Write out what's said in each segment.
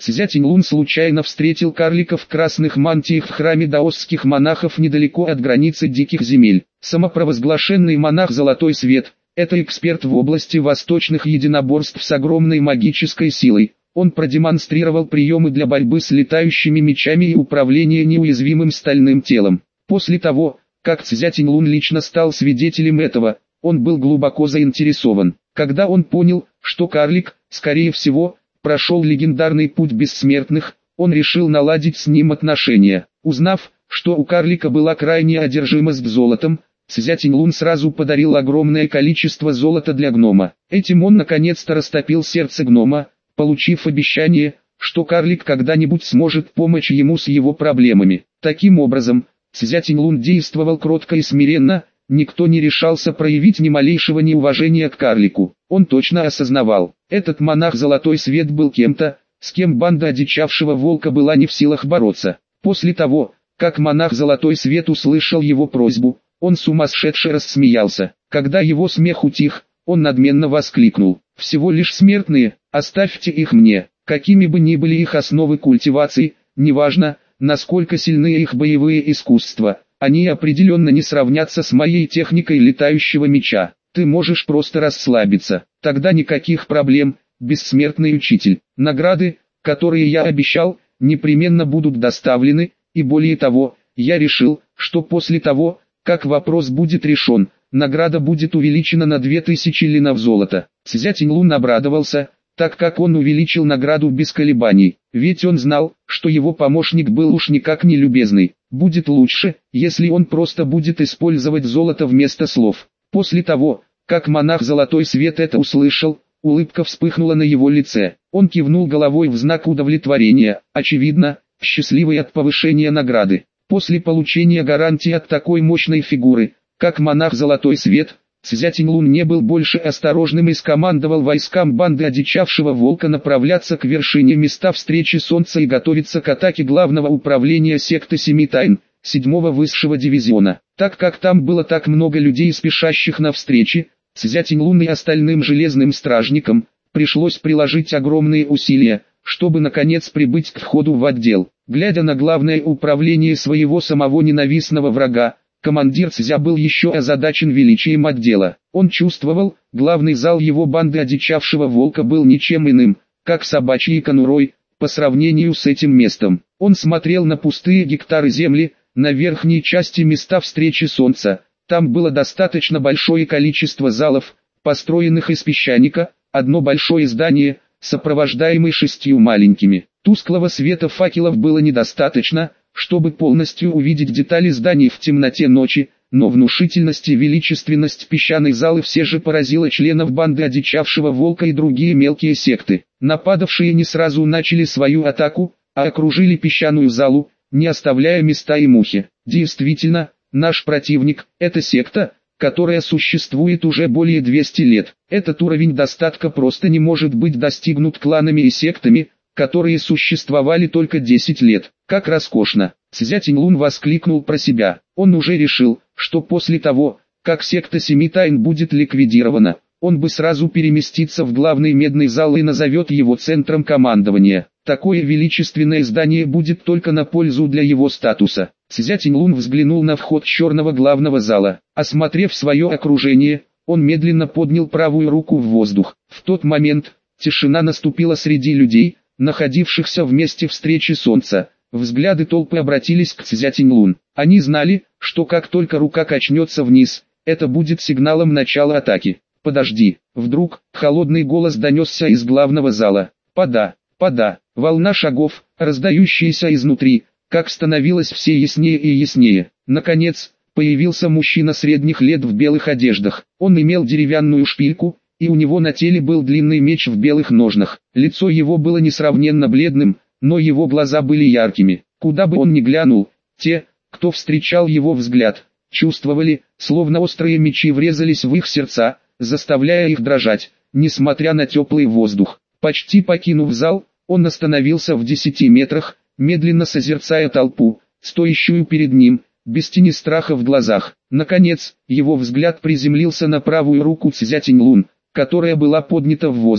Цзятинь-Лун случайно встретил карликов в красных мантиях в храме даосских монахов недалеко от границы диких земель. Самопровозглашенный монах Золотой Свет – это эксперт в области восточных единоборств с огромной магической силой. Он продемонстрировал приемы для борьбы с летающими мечами и управления неуязвимым стальным телом. После того, как Цзятинь-Лун лично стал свидетелем этого, он был глубоко заинтересован. Когда он понял, что карлик, скорее всего, прошел легендарный путь бессмертных, он решил наладить с ним отношения. Узнав, что у карлика была крайняя одержимость золотом, Цзятинь-Лун сразу подарил огромное количество золота для гнома. Этим он наконец-то растопил сердце гнома, получив обещание, что карлик когда-нибудь сможет помочь ему с его проблемами. Таким образом, Цзятинь-Лун действовал кротко и смиренно, никто не решался проявить ни малейшего неуважения к карлику. Он точно осознавал, этот монах Золотой Свет был кем-то, с кем банда одичавшего волка была не в силах бороться. После того, как монах Золотой Свет услышал его просьбу, он сумасшедше рассмеялся. Когда его смех утих, он надменно воскликнул: «Всего лишь смертные, оставьте их мне». Какими бы ни были их основы культивации, неважно, насколько сильны их боевые искусства, они определенно не сравнятся с моей техникой летающего меча. Ты можешь просто расслабиться, тогда никаких проблем, бессмертный учитель. Награды, которые я обещал, непременно будут доставлены, и более того, я решил, что после того, как вопрос будет решен, награда будет увеличена на 2000 линов золота. Цзятинь-Лун обрадовался, так как он увеличил награду без колебаний, ведь он знал, что его помощник был уж никак не любезный. Будет лучше, если он просто будет использовать золото вместо слов. После того, как монах Золотой Свет это услышал, улыбка вспыхнула на его лице. Он кивнул головой в знак удовлетворения, очевидно, счастливый от повышения награды. После получения гарантии от такой мощной фигуры, как монах Золотой Свет, Цзятинь-Лун не был больше осторожным и скомандовал войскам банды одичавшего волка направляться к вершине места встречи солнца и готовиться к атаке главного управления секты Семи Тайн, 7-го высшего дивизиона. Так как там было так много людей, спешащих на встречи, Цзятинь-Лун и остальным железным стражникам пришлось приложить огромные усилия, чтобы наконец прибыть к входу в отдел. Глядя на главное управление своего самого ненавистного врага, командир Цзя был еще озадачен величием отдела. Он чувствовал, главный зал его банды одичавшего волка был ничем иным, как собачьей конурой, по сравнению с этим местом. Он смотрел на пустые гектары земли, на верхней части места встречи солнца. Там было достаточно большое количество залов, построенных из песчаника, одно большое здание, сопровождаемое 6 маленькими. Тусклого света факелов было недостаточно, чтобы полностью увидеть детали зданий в темноте ночи, но внушительность и величественность песчаной залы все же поразила членов банды одичавшего волка и другие мелкие секты. Нападавшие не сразу начали свою атаку, а окружили песчаную залу, не оставляя места и мухи. Действительно, наш противник – это секта, которая существует уже более 200 лет. Этот уровень достатка просто не может быть достигнут кланами и сектами, которые существовали только 10 лет. Как роскошно! Цзятинь-Лун воскликнул про себя. Он уже решил, что после того, как секта Семи Тайн будет ликвидирована, он бы сразу переместится в главный медный зал и назовет его центром командования. Такое величественное здание будет только на пользу для его статуса. Цзятинь-Лун взглянул на вход черного главного зала. Осмотрев свое окружение, он медленно поднял правую руку в воздух. В тот момент, тишина наступила среди людей, находившихся в месте встречи солнца. Взгляды толпы обратились к Цзятинь-Лун. Они знали, что как только рука качнется вниз, это будет сигналом начала атаки. «Подожди!» Вдруг, холодный голос донесся из главного зала. «Пода! Пода!» Волна шагов, раздающаяся изнутри, как становилось все яснее и яснее. Наконец, появился мужчина средних лет в белых одеждах. Он имел деревянную шпильку, и у него на теле был длинный меч в белых ножнах. Лицо его было несравненно бледным, но его глаза были яркими. Куда бы он ни глянул, те, кто встречал его взгляд, чувствовали, словно острые мечи врезались в их сердца, заставляя их дрожать, несмотря на теплый воздух. Почти покинув зал, он остановился в 10 метрах, медленно созерцая толпу, стоящую перед ним, без тени страха в глазах. Наконец, его взгляд приземлился на правую руку Цзятинь-Лун, которая была поднята в воздух.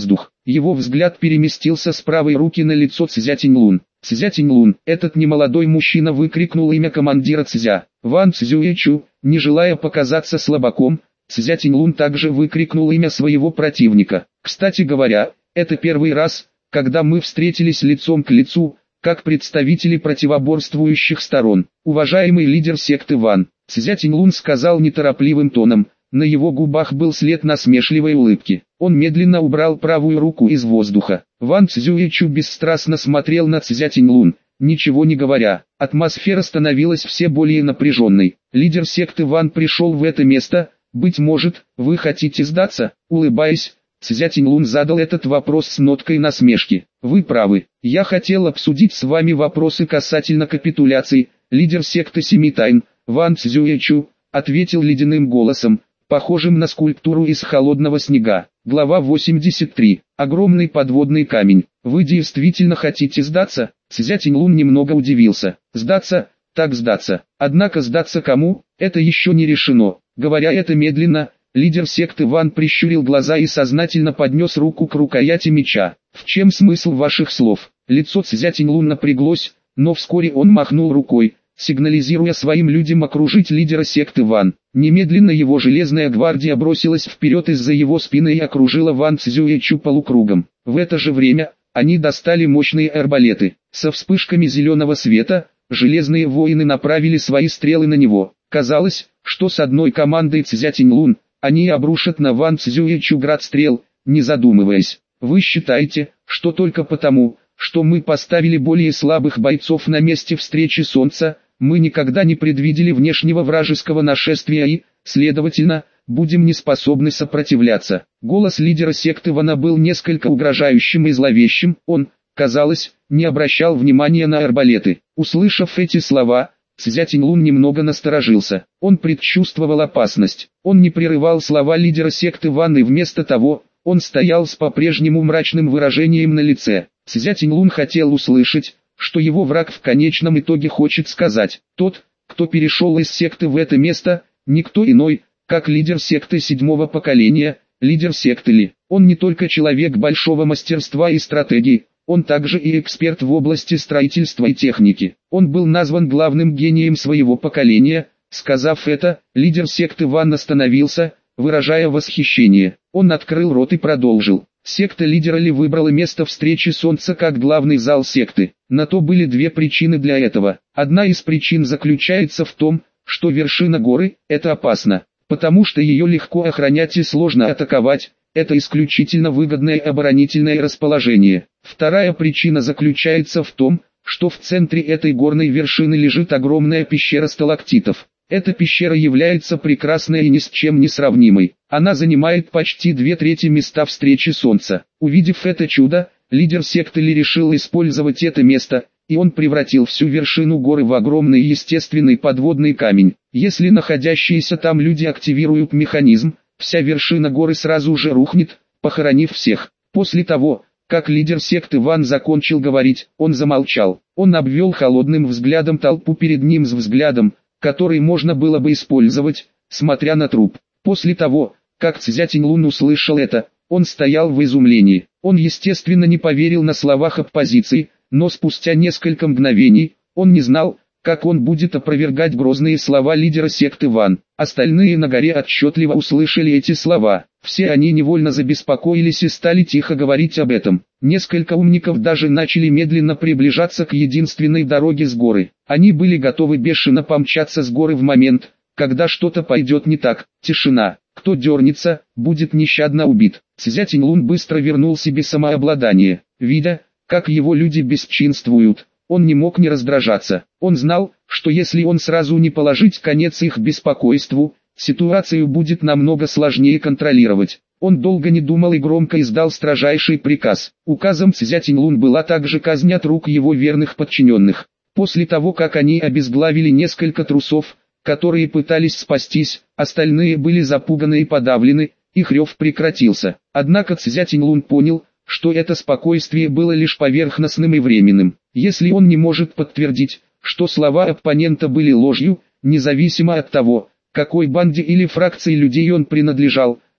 Его взгляд переместился с правой руки на лицо Цзя Тиньлун. «Цзя Тиньлун!» Этот немолодой мужчина выкрикнул имя командира Цзя. Ван Цзюэчу, не желая показаться слабаком, Цзя Тиньлун также выкрикнул имя своего противника. «Кстати говоря, это первый раз, когда мы встретились лицом к лицу, как представители противоборствующих сторон. Уважаемый лидер секты Ван», Цзя Тиньлун сказал неторопливым тоном, на его губах был след насмешливой улыбки. Он медленно убрал правую руку из воздуха. Ван Цзюэчу бесстрастно смотрел на Цзя Тиньлун, ничего не говоря. Атмосфера становилась все более напряженной. Лидер секты Ван пришел в это место, быть может, вы хотите сдаться? Улыбаясь, Цзя Тиньлун задал этот вопрос с ноткой насмешки. Вы правы, я хотел обсудить с вами вопросы касательно капитуляции. Лидер секты Семи Тайн, Ван Цзюэчу, ответил ледяным голосом, похожим на скульптуру из холодного снега. Глава 83. Огромный подводный камень. Вы действительно хотите сдаться? Цзя Тиньлун немного удивился. Сдаться? Так сдаться. Однако сдаться кому? Это еще не решено. Говоря это медленно, лидер секты Ван прищурил глаза и сознательно поднес руку к рукояти меча. В чем смысл ваших слов? Лицо Цзя Тиньлун напряглось, но вскоре он махнул рукой, сигнализируя своим людям окружить лидера секты Ван. Немедленно его железная гвардия бросилась вперед из-за его спины и окружила Ван Цзюэчу полукругом. В это же время, они достали мощные арбалеты. Со вспышками зеленого света, железные воины направили свои стрелы на него. Казалось, что с одной командой Цзя Тиньлун, они обрушат на Ван Цзюэчу град стрел, не задумываясь. Вы считаете, что только потому, что мы поставили более слабых бойцов на месте встречи Солнца, мы никогда не предвидели внешнего вражеского нашествия и, следовательно, будем не способны сопротивляться. Голос лидера секты Вана был несколько угрожающим и зловещим, он, казалось, не обращал внимания на арбалеты. Услышав эти слова, Цзя Тиньлун немного насторожился. Он предчувствовал опасность. Он не прерывал слова лидера секты Ван и вместо того, он стоял с по-прежнему мрачным выражением на лице. Цзя Тиньлун хотел услышать, что его враг в конечном итоге хочет сказать. Тот, кто перешел из секты в это место, никто иной, как лидер секты седьмого поколения, лидер секты Ли. Он не только человек большого мастерства и стратегии, он также и эксперт в области строительства и техники. Он был назван главным гением своего поколения. Сказав это, лидер секты Ван остановился, выражая восхищение. Он открыл рот и продолжил. Секта лидера Ли выбрала место встречи Солнца как главный зал секты. На то были две причины для этого. Одна из причин заключается в том, что вершина горы – это опасно, потому что ее легко охранять и сложно атаковать. Это исключительно выгодное оборонительное расположение. Вторая причина заключается в том, что в центре этой горной вершины лежит огромная пещера сталактитов. Эта пещера является прекрасной и ни с чем не сравнимой. Она занимает почти 2/3 места встречи Солнца. Увидев это чудо, лидер секты Ли решил использовать это место, и он превратил всю вершину горы в огромный естественный подводный камень. Если находящиеся там люди активируют механизм, вся вершина горы сразу же рухнет, похоронив всех. После того, как лидер секты Ван закончил говорить, он замолчал. Он обвел холодным взглядом толпу перед ним с взглядом, который можно было бы использовать, смотря на труп. После того, как Цзя Тиньлун услышал это, он стоял в изумлении. Он естественно не поверил на словах оппозиции, но спустя несколько мгновений, он не знал, как он будет опровергать грозные слова лидера секты Ван. Остальные на горе отчетливо услышали эти слова. Все они невольно забеспокоились и стали тихо говорить об этом. Несколько умников даже начали медленно приближаться к единственной дороге с горы. Они были готовы бешено помчаться с горы в момент, когда что-то пойдет не так. Тишина. Кто дернется, будет нещадно убит. Цзя Тиньлун быстро вернул себе самообладание. Видя, как его люди бесчинствуют, он не мог не раздражаться. Он знал, что если он сразу не положить конец их беспокойству, ситуацию будет намного сложнее контролировать. Он долго не думал и громко издал строжайший приказ. Указом Цзя Тиньлун была также казнь от рук его верных подчиненных. После того, как они обезглавили несколько трусов, которые пытались спастись, остальные были запуганы и подавлены, их рев прекратился. Однако Цзя Тиньлун понял, что это спокойствие было лишь поверхностным и временным. Если он не может подтвердить, что слова оппонента были ложью, независимо от того, какой банде или фракции людей он принадлежал,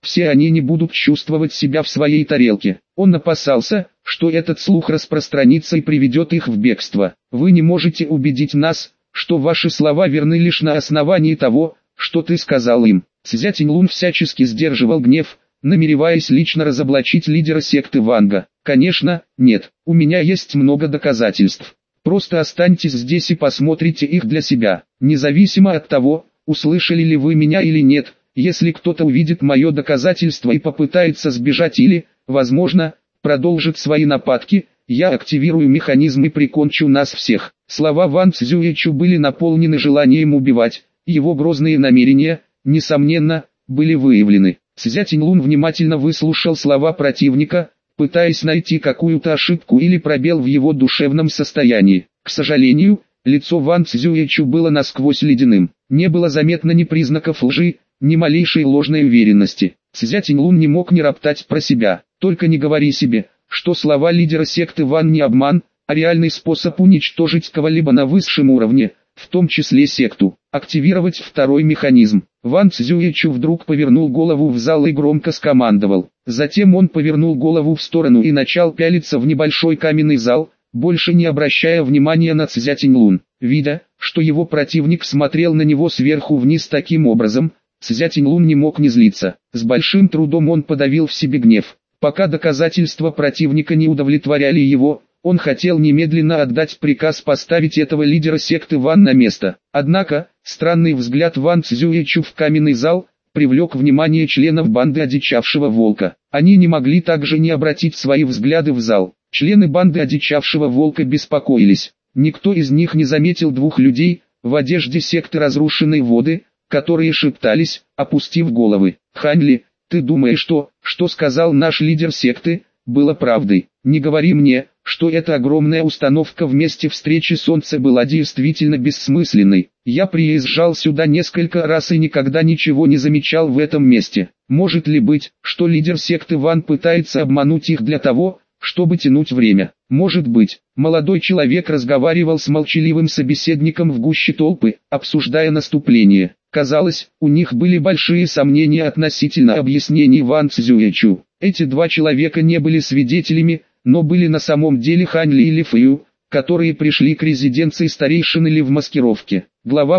все они не будут чувствовать себя в своей тарелке. Он опасался, что этот слух распространится и приведет их в бегство. Вы не можете убедить нас, что ваши слова верны лишь на основании того, что ты сказал им. Цзя Тиньлун всячески сдерживал гнев, намереваясь лично разоблачить лидера секты Ванга. Конечно, нет, у меня есть много доказательств. Просто останьтесь здесь и посмотрите их для себя. Независимо от того, услышали ли вы меня или нет, если кто-то увидит мое доказательство и попытается сбежать или, возможно, продолжит свои нападки, я активирую механизм и прикончу нас всех. Слова Ван Цзюэчу были наполнены желанием убивать, и его грозные намерения, несомненно, были выявлены. Цзя Тиньлун внимательно выслушал слова противника, пытаясь найти какую-то ошибку или пробел в его душевном состоянии. К сожалению, лицо Ван Цзюэчу было насквозь ледяным. Не было заметно ни признаков лжи, ни малейшей ложной уверенности. Цзя Тиньлун не мог не роптать про себя. Только не говори себе, что слова лидера секты Ван не обман, а реальный способ уничтожить кого-либо на высшем уровне, в том числе секту. Активировать второй механизм. Ван Цзюэчу вдруг повернул голову в зал и громко скомандовал. Затем он повернул голову в сторону и начал пялиться в небольшой каменный зал, больше не обращая внимания на Цзя Тиньлун. Видя, что его противник смотрел на него сверху вниз таким образом, Цзя Тиньлун не мог не злиться. С большим трудом он подавил в себе гнев. Пока доказательства противника не удовлетворяли его, он хотел немедленно отдать приказ поставить этого лидера секты Ван на место. Однако, странный взгляд Ван Цзюэчу в каменный зал привлек внимание членов банды одичавшего волка. Они не могли также не обратить свои взгляды в зал. Члены банды одичавшего волка беспокоились. Никто из них не заметил двух людей в одежде секты разрушенной воды, которые шептались, опустив головы. «Хань Ли, ты думаешь, что сказал наш лидер секты, было правдой? Не говори мне, что эта огромная установка в месте встречи Солнца была действительно бессмысленной. Я приезжал сюда несколько раз и никогда ничего не замечал в этом месте. Может ли быть, что лидер секты Ван пытается обмануть их для того, чтобы тянуть время? Может быть». Молодой человек разговаривал с молчаливым собеседником в гуще толпы, обсуждая наступление. Казалось, у них были большие сомнения относительно объяснений Ван Цзюэчу. Эти два человека не были свидетелями, но были на самом деле Хань Ли и Ли Фэю, которые пришли к резиденции старейшины Ли в маскировке. Глава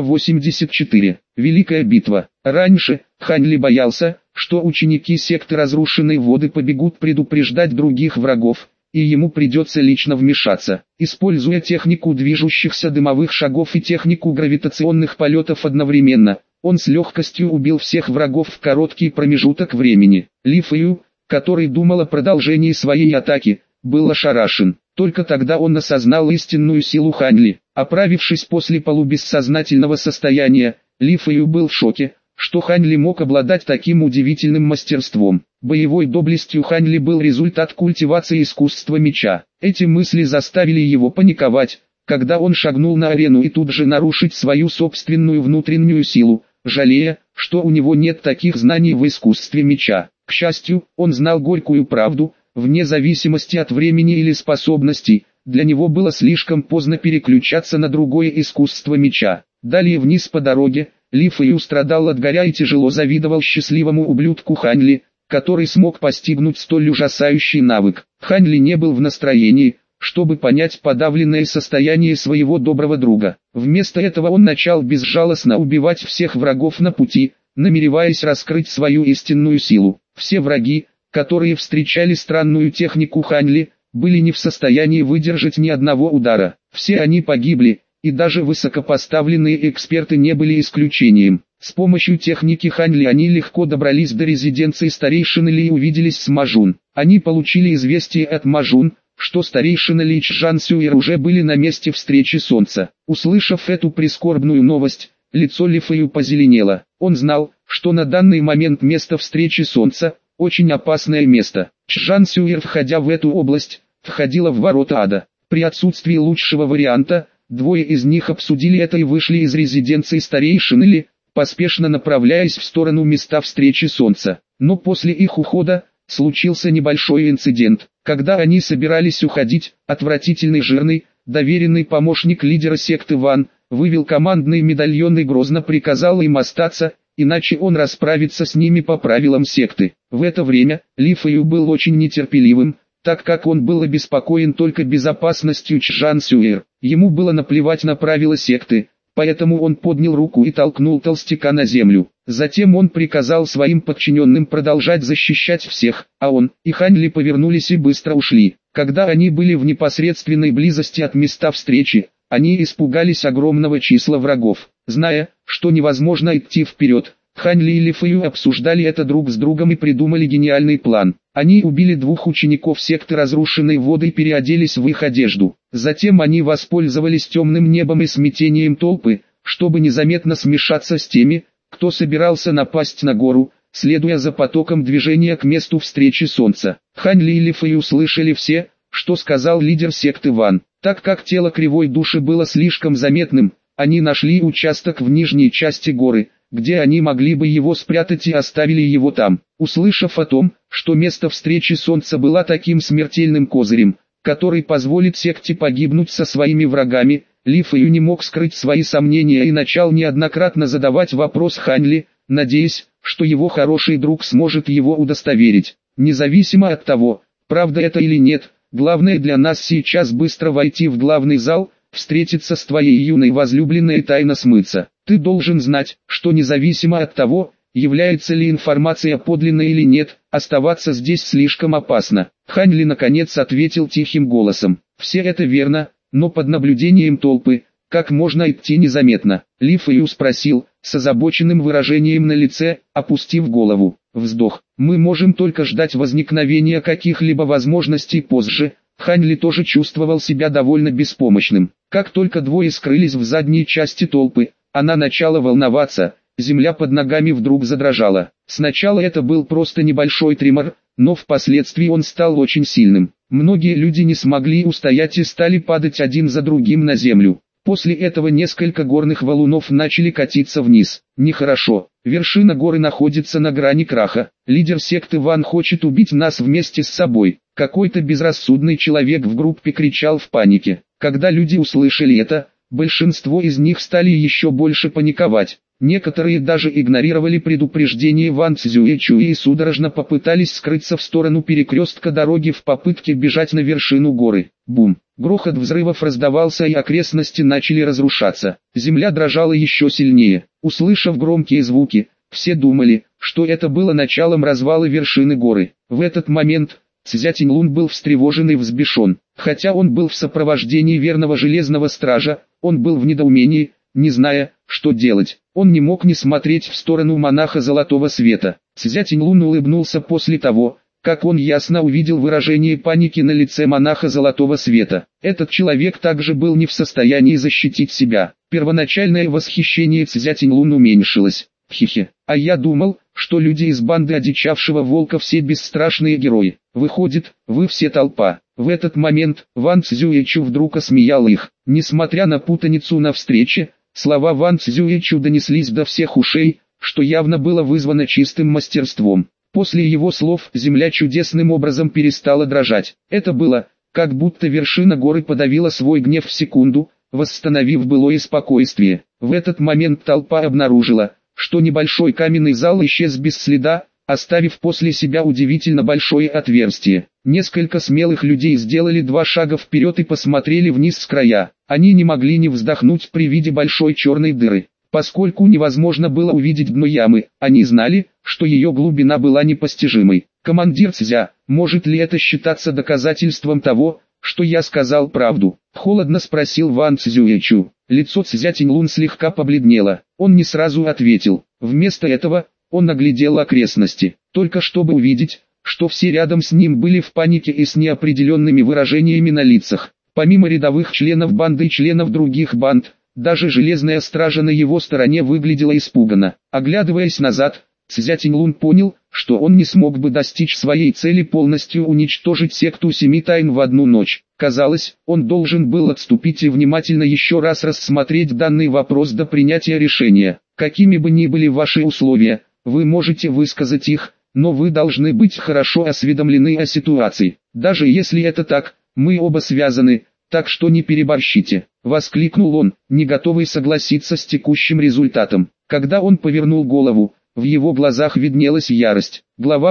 84. Великая битва. Раньше, Хань Ли боялся, что ученики секты разрушенной воды побегут предупреждать других врагов, и ему придется лично вмешаться. Используя технику движущихся дымовых шагов и технику гравитационных полетов одновременно, он с легкостью убил всех врагов в короткий промежуток времени. Ли Фэю, который думал о продолжении своей атаки, был ошарашен. Только тогда он осознал истинную силу Хань Ли. Оправившись после полубессознательного состояния, Ли Фэю был в шоке, что Хань Ли мог обладать таким удивительным мастерством. Боевой доблестью Хань Ли был результат культивации искусства меча. Эти мысли заставили его паниковать, когда он шагнул на арену и тут же нарушить свою собственную внутреннюю силу, жалея, что у него нет таких знаний в искусстве меча. К счастью, он знал горькую правду, вне зависимости от времени или способностей, для него было слишком поздно переключаться на другое искусство меча. Далее вниз по дороге, Ли Фэю страдал от горя и тяжело завидовал счастливому ублюдку Хань Ли, который смог постигнуть столь ужасающий навык. Хань Ли не был в настроении, чтобы понять подавленное состояние своего доброго друга. Вместо этого он начал безжалостно убивать всех врагов на пути, намереваясь раскрыть свою истинную силу. Все враги, которые встречали странную технику Хань Ли, были не в состоянии выдержать ни одного удара. Все они погибли, и даже высокопоставленные эксперты не были исключением. С помощью техники Хань Ли они легко добрались до резиденции старейшины Ли и увиделись с Мажун. Они получили известие от Мажун, что старейшина Ли и Чжан Сюэр уже были на месте встречи Солнца. Услышав эту прискорбную новость, лицо Ли Фэю позеленело. Он знал, что на данный момент место встречи Солнца – очень опасное место. Чжан Сюэр, входя в эту область, входила в ворота ада. При отсутствии лучшего варианта, двое из них обсудили это и вышли из резиденции старейшины Ли, поспешно направляясь в сторону места встречи Солнца. Но после их ухода, случился небольшой инцидент. Когда они собирались уходить, отвратительный жирный, доверенный помощник лидера секты Ван, вывел командный медальон и грозно приказал им остаться, иначе он расправится с ними по правилам секты. В это время Ли Фэю был очень нетерпеливым, так как он был обеспокоен только безопасностью Чжан Сюэр. Ему было наплевать на правила секты, поэтому он поднял руку и толкнул толстяка на землю. Затем он приказал своим подчиненным продолжать защищать всех, а он и Хань Ли повернулись и быстро ушли. Когда они были в непосредственной близости от места встречи, они испугались огромного числа врагов. Зная, что невозможно идти вперед, Хань Ли и Ли Фэю обсуждали это друг с другом и придумали гениальный план. Они убили 2 учеников секты разрушенной воды и переоделись в их одежду. Затем они воспользовались темным небом и смятением толпы, чтобы незаметно смешаться с теми, кто собирался напасть на гору, следуя за потоком движения к месту встречи солнца. Хань Ли и Ли Фэю услышали все, что сказал лидер секты Ван. Так как тело кривой души было слишком заметным, они нашли участок в нижней части горы, где они могли бы его спрятать и оставили его там. Услышав о том, что место встречи солнца было таким смертельным козырем, который позволит секте погибнуть со своими врагами, Ли Фэю не мог скрыть свои сомнения и начал неоднократно задавать вопрос Хань Ли, надеясь, что его хороший друг сможет его удостоверить. Независимо от того, правда это или нет, главное для нас сейчас быстро войти в главный зал, встретиться с твоей юной возлюбленной и тайно смыться. Ты должен знать, что независимо от того, является ли информация подлинной или нет, оставаться здесь слишком опасно. Хань Ли наконец ответил тихим голосом. Все это верно, но под наблюдением толпы, как можно идти незаметно? Ли Фэю спросил, с озабоченным выражением на лице, опустив голову. Вздох. Мы можем только ждать возникновения каких-либо возможностей позже. Хань Ли тоже чувствовал себя довольно беспомощным. Как только двое скрылись в задней части толпы, она начала волноваться, земля под ногами вдруг задрожала. Сначала это был просто небольшой тремор, но впоследствии он стал очень сильным. Многие люди не смогли устоять и стали падать один за другим на землю. После этого несколько горных валунов начали катиться вниз. Нехорошо. Вершина горы находится на грани краха. Лидер секты Ван хочет убить нас вместе с собой. Какой-то безрассудный человек в группе кричал в панике. Когда люди услышали это, большинство из них стали еще больше паниковать. Некоторые даже игнорировали предупреждение Ван Цзюэчу и судорожно попытались скрыться в сторону перекрестка дороги в попытке бежать на вершину горы. Бум! Грохот взрывов раздавался и окрестности начали разрушаться. Земля дрожала еще сильнее. Услышав громкие звуки, все думали, что это было началом развала вершины горы. В этот момент Цзя Тиньлун был встревожен и взбешен. Хотя он был в сопровождении верного железного стража, он был в недоумении, не зная, что делать. Он не мог не смотреть в сторону монаха Золотого Света. Цзя Тиньлун улыбнулся после того, как он ясно увидел выражение паники на лице монаха Золотого Света. Этот человек также был не в состоянии защитить себя. Первоначальное восхищение Цзя Тиньлун уменьшилось. Хе-хе. А я думал, что люди из банды одичавшего волка все бесстрашные герои. Выходит, вы все толпа. В этот момент Ван Цзюэчу вдруг осмеял их. Несмотря на путаницу на встрече, слова Ван Цзюэчу донеслись до всех ушей, что явно было вызвано чистым мастерством. После его слов земля чудесным образом перестала дрожать. Это было, как будто вершина горы подавила свой гнев в секунду, восстановив былое спокойствие. В этот момент толпа обнаружила, что небольшой каменный зал исчез без следа, оставив после себя удивительно большое отверстие. Несколько смелых людей сделали 2 шага вперед и посмотрели вниз с края. Они не могли не вздохнуть при виде большой черной дыры. Поскольку невозможно было увидеть дно ямы, они знали, что ее глубина была непостижимой. «Командир Цзя, может ли это считаться доказательством того, что я сказал правду?» — холодно спросил Ван Цзюэчу. Лицо Цзя Тиньлун слегка побледнело. Он не сразу ответил. Вместо этого, он оглядел окрестности, только чтобы увидеть, что все рядом с ним были в панике и с неопределенными выражениями на лицах. Помимо рядовых членов банды и членов других банд, даже железная стража на его стороне выглядела испуганно. Оглядываясь назад, Цзя Тиньлун понял, что он не смог бы достичь своей цели полностью уничтожить секту Семи Тайн в одну ночь. Казалось, он должен был отступить и внимательно еще раз рассмотреть данный вопрос до принятия решения. Какими бы ни были ваши условия, вы можете высказать их, но вы должны быть хорошо осведомлены о ситуации. Даже если это так, мы оба связаны, так что не переборщите. Воскликнул он, не готовый согласиться с текущим результатом. Когда он повернул голову, в его глазах виднелась ярость. Глава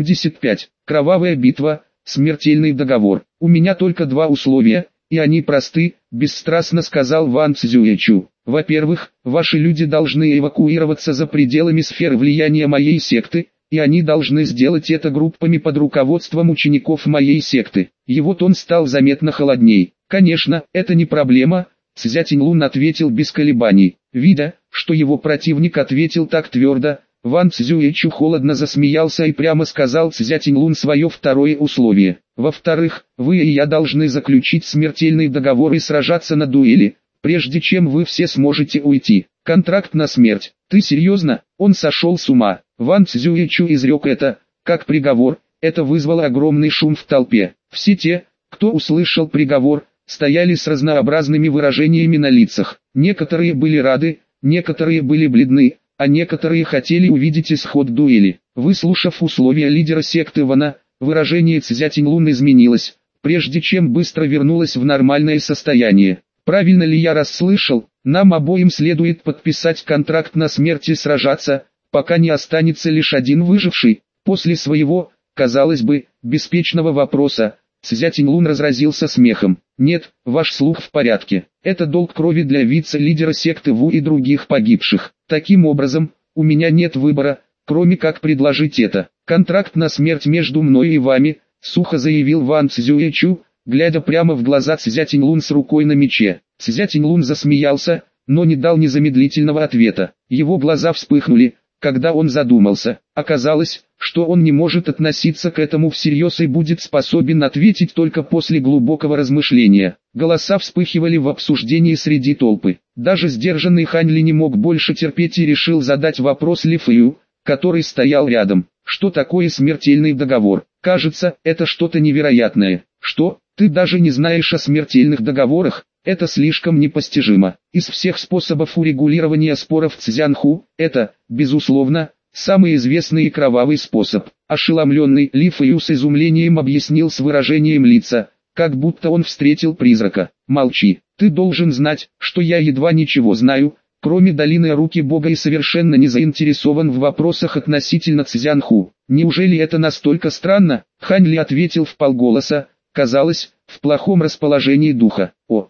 85. Кровавая битва, смертельный договор. У меня только два условия, и они просты, бесстрастно сказал Ван Цзюэчу. Во-первых, ваши люди должны эвакуироваться за пределами сферы влияния моей секты, и они должны сделать это группами под руководством учеников моей секты. Его тон стал заметно холодней. Конечно, это не проблема, Цзя Тиньлун ответил без колебаний. Видя, что его противник ответил так твердо, Ван Цзюэчу холодно засмеялся и прямо сказал Цзя Тиньлун свое второе условие. Во-вторых, вы и я должны заключить смертельный договор и сражаться на дуэли, прежде чем вы все сможете уйти. Контракт на смерть. Ты серьезно? Он сошел с ума. Ван Цзюэчу изрек это, как приговор. Это вызвало огромный шум в толпе. Все те, кто услышал приговор, стояли с разнообразными выражениями на лицах. Некоторые были рады, некоторые были бледны, а некоторые хотели увидеть исход дуэли. Выслушав условия лидера секты Вана, выражение Цзя Тиньлун изменилось, прежде чем быстро вернулось в нормальное состояние. Правильно ли я расслышал? Нам обоим следует подписать контракт на смерть и сражаться, пока не останется лишь один выживший. После своего, казалось бы, беспечного вопроса, Цзя Тиньлун разразился смехом. Нет, ваш слух в порядке. Это долг крови для вице-лидера секты Ву и других погибших. Таким образом, у меня нет выбора, кроме как предложить это. Контракт на смерть между мной и вами, сухо заявил Ван Цзюэчу, глядя прямо в глаза Цзя Тиньлун с рукой на мече. Цзя Тиньлун засмеялся, но не дал незамедлительного ответа. Его глаза вспыхнули, когда он задумался. Оказалось, что он не может относиться к этому всерьез и будет способен ответить только после глубокого размышления. Голоса вспыхивали в обсуждении среди толпы. Даже сдержанный Хань Ли не мог больше терпеть и решил задать вопрос Ли Фэю, который стоял рядом. Что такое смертельный договор? Кажется, это что-то невероятное. Что? Ты даже не знаешь о смертельных договорах? Это слишком непостижимо. Из всех способов урегулирования споров Цзянху, это, безусловно, самый известный и кровавый способ. Ошеломленный Ли Фэю с изумлением объяснил с выражением лица, как будто он встретил призрака. Молчи, ты должен знать, что я едва ничего знаю, кроме долины руки Бога и совершенно не заинтересован в вопросах относительно Цзянху. Неужели это настолько странно? Хань Ли ответил вполголоса, казалось, в плохом расположении духа. О,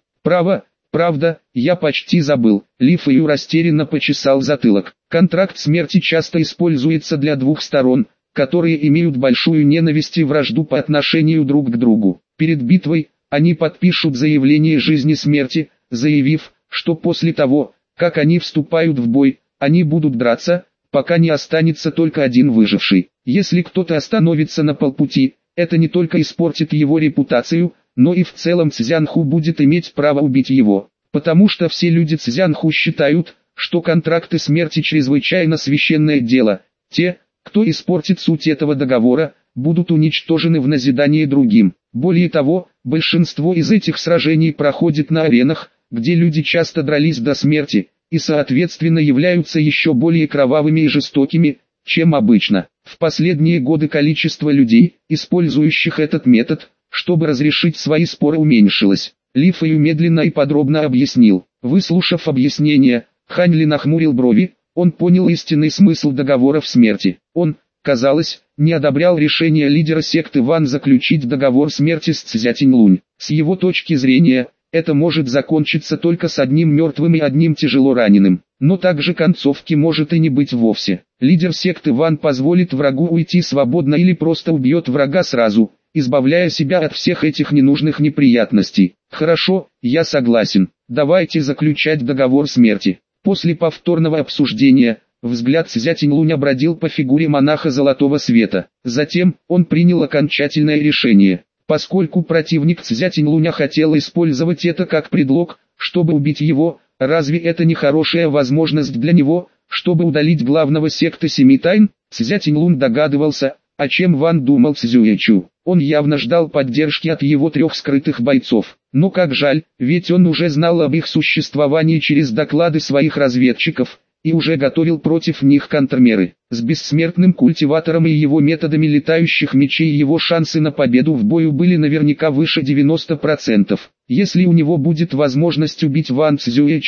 правда, я почти забыл. Ли Фэю растерянно почесал затылок. Контракт смерти часто используется для двух сторон, которые имеют большую ненависть и вражду по отношению друг к другу. Перед битвой, они подпишут заявление жизни-смерти, заявив, что после того, как они вступают в бой, они будут драться, пока не останется только один выживший. Если кто-то остановится на полпути, это не только испортит его репутацию, но и в целом Цзянху будет иметь право убить его. Потому что все люди Цзянху считают, что контракты смерти чрезвычайно священное дело. Те, кто испортит суть этого договора, будут уничтожены в назидание другим. Более того, большинство из этих сражений проходит на аренах, где люди часто дрались до смерти, и соответственно являются еще более кровавыми и жестокими, чем обычно. В последние годы количество людей, использующих этот метод, чтобы разрешить свои споры, уменьшилось. Ли Фэю медленно и подробно объяснил. Выслушав объяснение, Хань Ли нахмурил брови, он понял истинный смысл договоров смерти. Он, казалось, не одобрял решение лидера секты Ван заключить договор смерти с Цзя Тиньлунь. С его точки зрения, это может закончиться только с одним мертвым и одним тяжело раненым. Но также концовки может и не быть вовсе. Лидер секты Ван позволит врагу уйти свободно или просто убьет врага сразу, избавляя себя от всех этих ненужных неприятностей. Хорошо, я согласен. Давайте заключать договор смерти. После повторного обсуждения, взгляд Цзя Тиньлуня бродил по фигуре монаха Золотого Света. Затем, он принял окончательное решение. Поскольку противник Цзя Тиньлуня хотел использовать это как предлог, чтобы убить его, разве это не хорошая возможность для него, чтобы удалить главного секты Семи Тайн? Цзя Тиньлун догадывался, о чем Ван думал Цзюэчу. Он явно ждал поддержки от его трех скрытых бойцов. Но как жаль, ведь он уже знал об их существовании через доклады своих разведчиков, и уже готовил против них контрмеры. С бессмертным культиватором и его методами летающих мечей его шансы на победу в бою были наверняка выше 90%. Если у него будет возможность убить Ван Цзюэчу,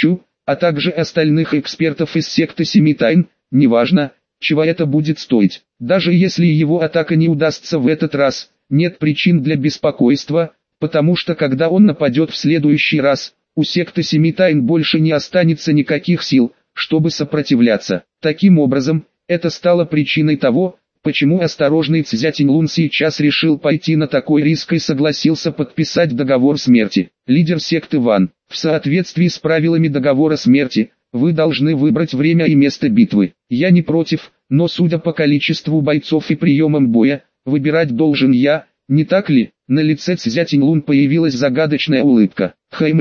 а также остальных экспертов из секты Семи Тайн, неважно, чего это будет стоить. Даже если его атака не удастся в этот раз, нет причин для беспокойства, потому что когда он нападет в следующий раз, у секты Семи Тайн больше не останется никаких сил, чтобы сопротивляться. Таким образом, это стало причиной того, почему осторожный Цзятинь-Лун сейчас решил пойти на такой риск и согласился подписать договор смерти. Лидер секты Ван, в соответствии с правилами договора смерти, вы должны выбрать время и место битвы. Я не против, но судя по количеству бойцов и приемам боя, выбирать должен я, не так ли? На лице Цзятинь-Лун появилась загадочная улыбка.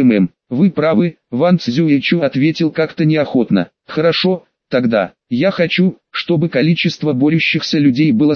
Вы правы, Ван Цзюэчу ответил как-то неохотно. Хорошо, тогда, я хочу, чтобы количество борющихся людей было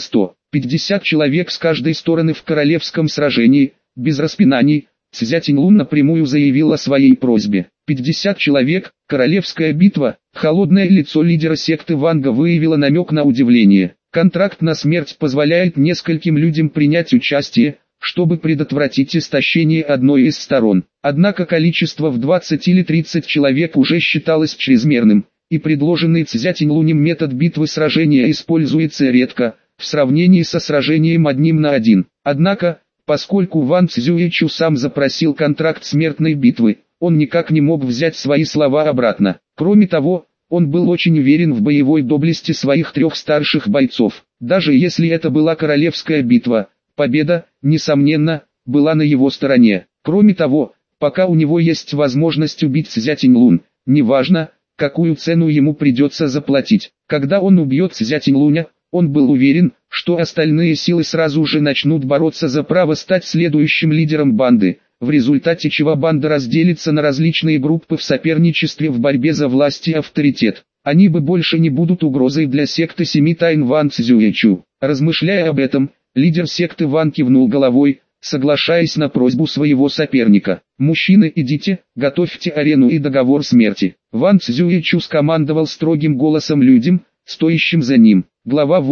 150 человек с каждой стороны в королевском сражении, без распинаний. Цзятинь-Лун напрямую заявил о своей просьбе. 50 человек, королевская битва. Холодное лицо лидера секты Ванга выявило намек на удивление. Контракт на смерть позволяет нескольким людям принять участие, чтобы предотвратить истощение одной из сторон. Однако количество в 20 или 30 человек уже считалось чрезмерным, и предложенный Цзятинь-Лунем метод битвы сражения используется редко, в сравнении со сражением 1 на 1. Однако, поскольку Ван Цзюэчу сам запросил контракт смертной битвы, он никак не мог взять свои слова обратно. Кроме того, он был очень уверен в боевой доблести своих 3 старших бойцов. Даже если это была королевская битва, победа, несомненно, была на его стороне. Кроме того, пока у него есть возможность убить Цзятинь-Лун, неважно, какую цену ему придется заплатить. Когда он убьет Цзятинь-Луня, он был уверен, что остальные силы сразу же начнут бороться за право стать следующим лидером банды, в результате чего банда разделится на различные группы в соперничестве в борьбе за власть и авторитет. Они бы больше не будут угрозой для секты Семи Тайн Ван Цзюэчу. Размышляя об этом, лидер секты Ван кивнул головой, соглашаясь на просьбу своего соперника. «Мужчины, идите, готовьте арену и договор смерти». Ван Цзюэчу скомандовал строгим голосом людям, стоящим за ним. Глава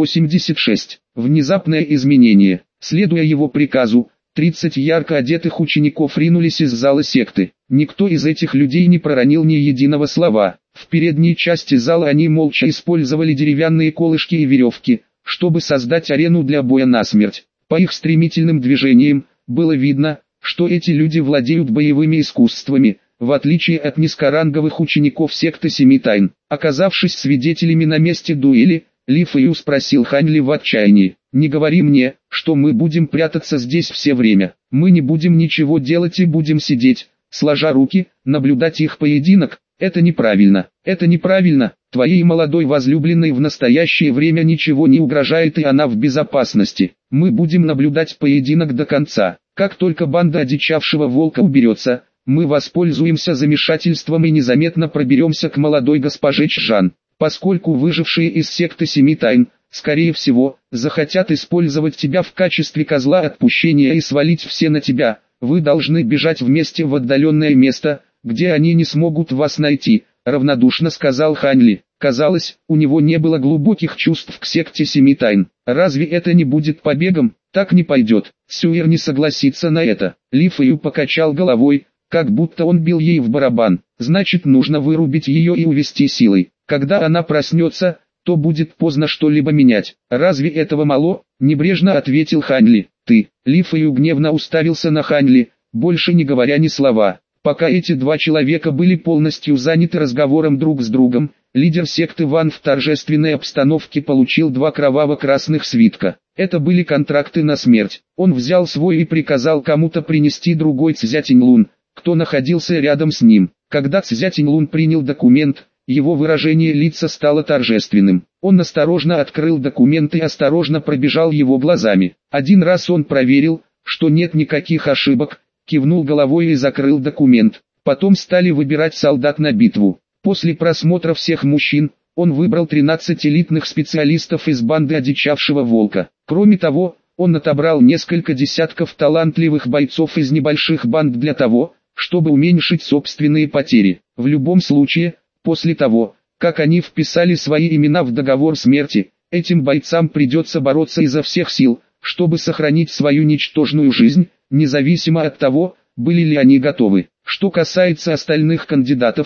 86. Внезапное изменение. Следуя его приказу, 30 ярко одетых учеников ринулись из зала секты. Никто из этих людей не проронил ни единого слова. В передней части зала они молча использовали деревянные колышки и веревки, чтобы создать арену для боя насмерть. По их стремительным движениям, было видно, что эти люди владеют боевыми искусствами, в отличие от низкоранговых учеников секты Семи Тайн. Оказавшись свидетелями на месте дуэли, Ли Фэю спросил Хань Ли в отчаянии: «Не говори мне, что мы будем прятаться здесь все время. Мы не будем ничего делать и будем сидеть, сложа руки, наблюдать их поединок. Это неправильно. Это неправильно. Твоей молодой возлюбленной в настоящее время ничего не угрожает и она в безопасности. Мы будем наблюдать поединок до конца. Как только банда одичавшего волка уберется, мы воспользуемся замешательством и незаметно проберемся к молодой госпоже Чжан. Поскольку выжившие из секты Семи Тайн, скорее всего, захотят использовать тебя в качестве козла отпущения и свалить все на тебя, вы должны бежать вместе в отдаленное место, где они не смогут вас найти», — равнодушно сказал Хань Ли. Казалось, у него не было глубоких чувств к секте Семи Тайн. Разве это не будет побегом? Так не пойдет. Сюэр не согласится на это. Ли Фэю покачал головой, как будто он бил ей в барабан. Значит, нужно вырубить ее и увести силой. Когда она проснется, то будет поздно что-либо менять. Разве этого мало? Небрежно ответил Хань Ли. Ты. Ли Фэю гневно уставился на Хань Ли, больше не говоря ни слова. Пока эти два человека были полностью заняты разговором друг с другом, лидер секты Ван в торжественной обстановке получил 2 кроваво-красных свитка. Это были контракты на смерть. Он взял свой и приказал кому-то принести другой Цзятинь-Лун, кто находился рядом с ним. Когда Цзятинь-Лун принял документ, его выражение лица стало торжественным. Он осторожно открыл документ и осторожно пробежал его глазами. Один раз он проверил, что нет никаких ошибок, кивнул головой и закрыл документ. Потом стали выбирать солдат на битву. После просмотра всех мужчин, он выбрал 13 элитных специалистов из банды одичавшего волка. Кроме того, он отобрал несколько десятков талантливых бойцов из небольших банд для того, чтобы уменьшить собственные потери. В любом случае, после того, как они вписали свои имена в договор смерти, этим бойцам придется бороться изо всех сил, чтобы сохранить свою ничтожную жизнь, независимо от того, были ли они готовы. Что касается остальных кандидатов,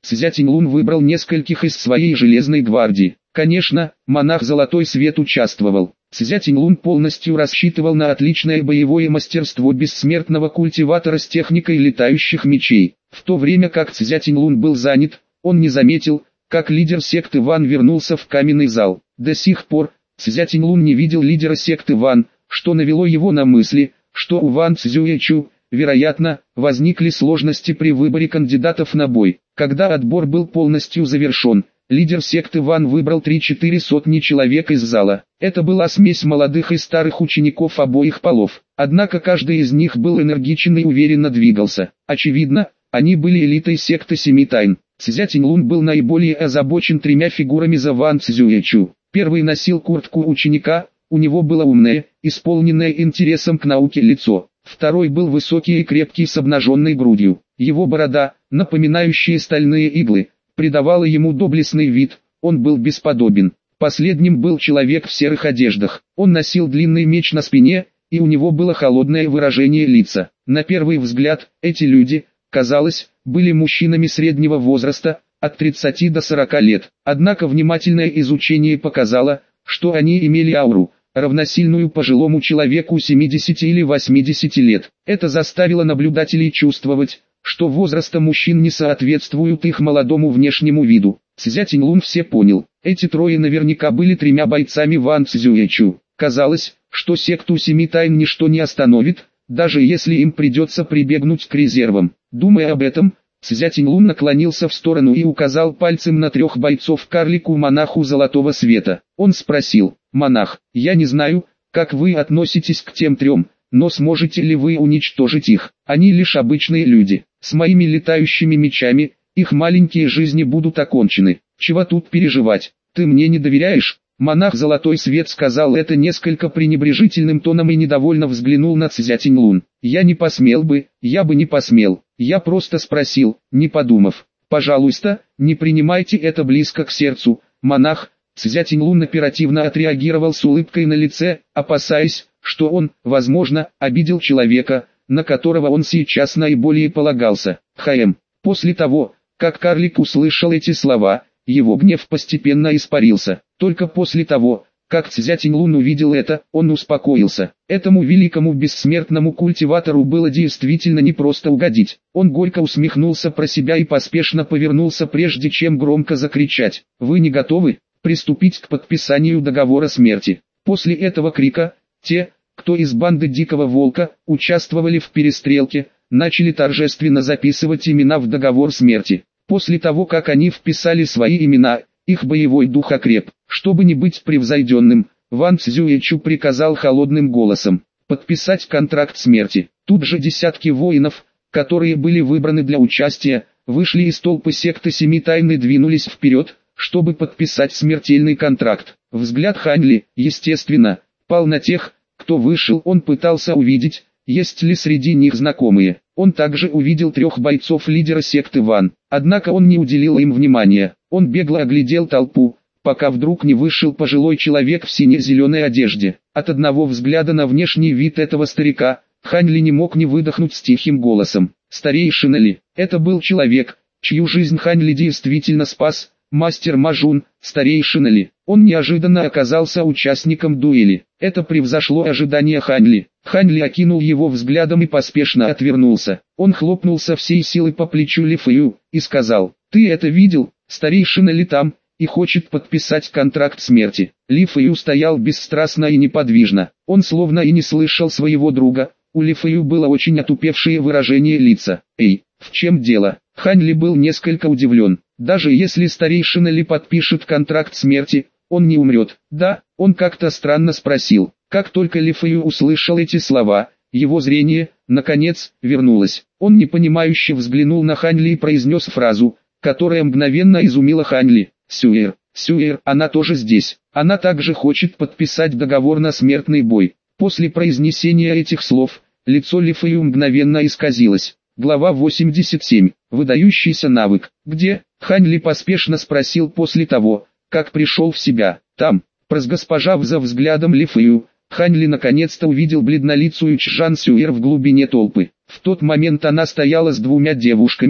Цзятиньлун выбрал нескольких из своей железной гвардии. Конечно, монах Золотой Свет участвовал. Цзятиньлун полностью рассчитывал на отличное боевое мастерство бессмертного культиватора с техникой летающих мечей. В то время как Цзятиньлун был занят, он не заметил, как лидер секты Ван вернулся в каменный зал. До сих пор Цзятиньлун не видел лидера секты Ван, что навело его на мысли, что у Ван Цзюэчу, вероятно, возникли сложности при выборе кандидатов на бой. Когда отбор был полностью завершен, лидер секты Ван выбрал 3-4 сотни человек из зала. Это была смесь молодых и старых учеников обоих полов. Однако каждый из них был энергичен и уверенно двигался. Очевидно, они были элитой секты Семи Тайн. Цзятиньлун был наиболее озабочен тремя фигурами за Ван Цзюэчу. Первый носил куртку ученика, у него было умное, исполненное интересом к науке лицо. Второй был высокий и крепкий с обнаженной грудью. Его борода, напоминающая стальные иглы, придавала ему доблестный вид, он был бесподобен. Последним был человек в серых одеждах. Он носил длинный меч на спине, и у него было холодное выражение лица. На первый взгляд, эти люди, казалось, были мужчинами среднего возраста, от 30 до 40 лет. Однако внимательное изучение показало, что они имели ауру, равносильную пожилому человеку 70 или 80 лет. Это заставило наблюдателей чувствовать, что возраста мужчин не соответствует их молодому внешнему виду. Цзятиньлун все понял. Эти трое наверняка были тремя бойцами Ван Цзюэчу. Казалось, что секту Семи Тайн ничто не остановит, даже если им придется прибегнуть к резервам. Думая об этом, Цзятиньлун наклонился в сторону и указал пальцем на трех бойцов карлику-монаху Золотого Света. Он спросил: «Монах, я не знаю, как вы относитесь к тем трем, но сможете ли вы уничтожить их? Они лишь обычные люди. С моими летающими мечами, их маленькие жизни будут окончены. Чего тут переживать? Ты мне не доверяешь?» Монах Золотой Свет сказал это несколько пренебрежительным тоном и недовольно взглянул на Цзятиньлун. «Я не посмел бы, я бы не посмел. Я просто спросил, не подумав. Пожалуйста, не принимайте это близко к сердцу, монах». Цзятиньлун оперативно отреагировал с улыбкой на лице, опасаясь, что он, возможно, обидел человека, на которого он сейчас наиболее полагался. После того, как карлик услышал эти слова, его гнев постепенно испарился. Только после того, как Цзятиньлун увидел это, он успокоился. Этому великому бессмертному культиватору было действительно непросто угодить. Он горько усмехнулся про себя и поспешно повернулся, прежде чем громко закричать: «Вы не готовы приступить к подписанию договора смерти?» После этого крика, те, кто из банды Дикого Волка участвовали в перестрелке, начали торжественно записывать имена в договор смерти. После того, как они вписали свои имена, их боевой дух окреп. Чтобы не быть превзойденным, Ван Цзюэчу приказал холодным голосом подписать контракт смерти. Тут же десятки воинов, которые были выбраны для участия, вышли из толпы секты Семи Тайн и двинулись вперед, чтобы подписать смертельный контракт. Взгляд Хань Ли, естественно, пал на тех, кто вышел. Он пытался увидеть, есть ли среди них знакомые. Он также увидел трех бойцов лидера секты Ван, однако он не уделил им внимания. Он бегло оглядел толпу, пока вдруг не вышел пожилой человек в сине-зеленой одежде. От одного взгляда на внешний вид этого старика, Хань Ли не мог не выдохнуть с тихим голосом: «Старейшина Ли». Это был человек, чью жизнь Хань Ли действительно спас, мастер Мажун, старейшина Ли. Он неожиданно оказался участником дуэли. Это превзошло ожидания Хань Ли. Хань Ли окинул его взглядом и поспешно отвернулся. Он хлопнул со всей силы по плечу Ли Фэю и сказал: «Ты это видел? Старейшина Ли там и хочет подписать контракт смерти». Ли Фэю стоял бесстрастно и неподвижно. Он словно и не слышал своего друга. У Ли Фэю было очень отупевшее выражение лица. «Эй, в чем дело?» Хань Ли был несколько удивлен. Даже если старейшина Ли подпишет контракт смерти, он не умрет. «Да?» — он как-то странно спросил. Как только Ли Фэю услышал эти слова, его зрение, наконец, вернулось. Он непонимающе взглянул на Хань Ли и произнес фразу, которая мгновенно изумила Хань Ли. Сюэр, она тоже здесь. Она также хочет подписать договор на смертный бой». После произнесения этих слов, лицо Ли Фэю мгновенно исказилось. Глава 87. Выдающийся навык. «Где?» — Хань Ли поспешно спросил после того, как пришел в себя. «Там». Просгоспожав за взглядом Ли Фэю, Хань Ли наконец-то увидел бледнолицую Чжан Сюэр в глубине толпы. В тот момент она стояла с двумя девушками,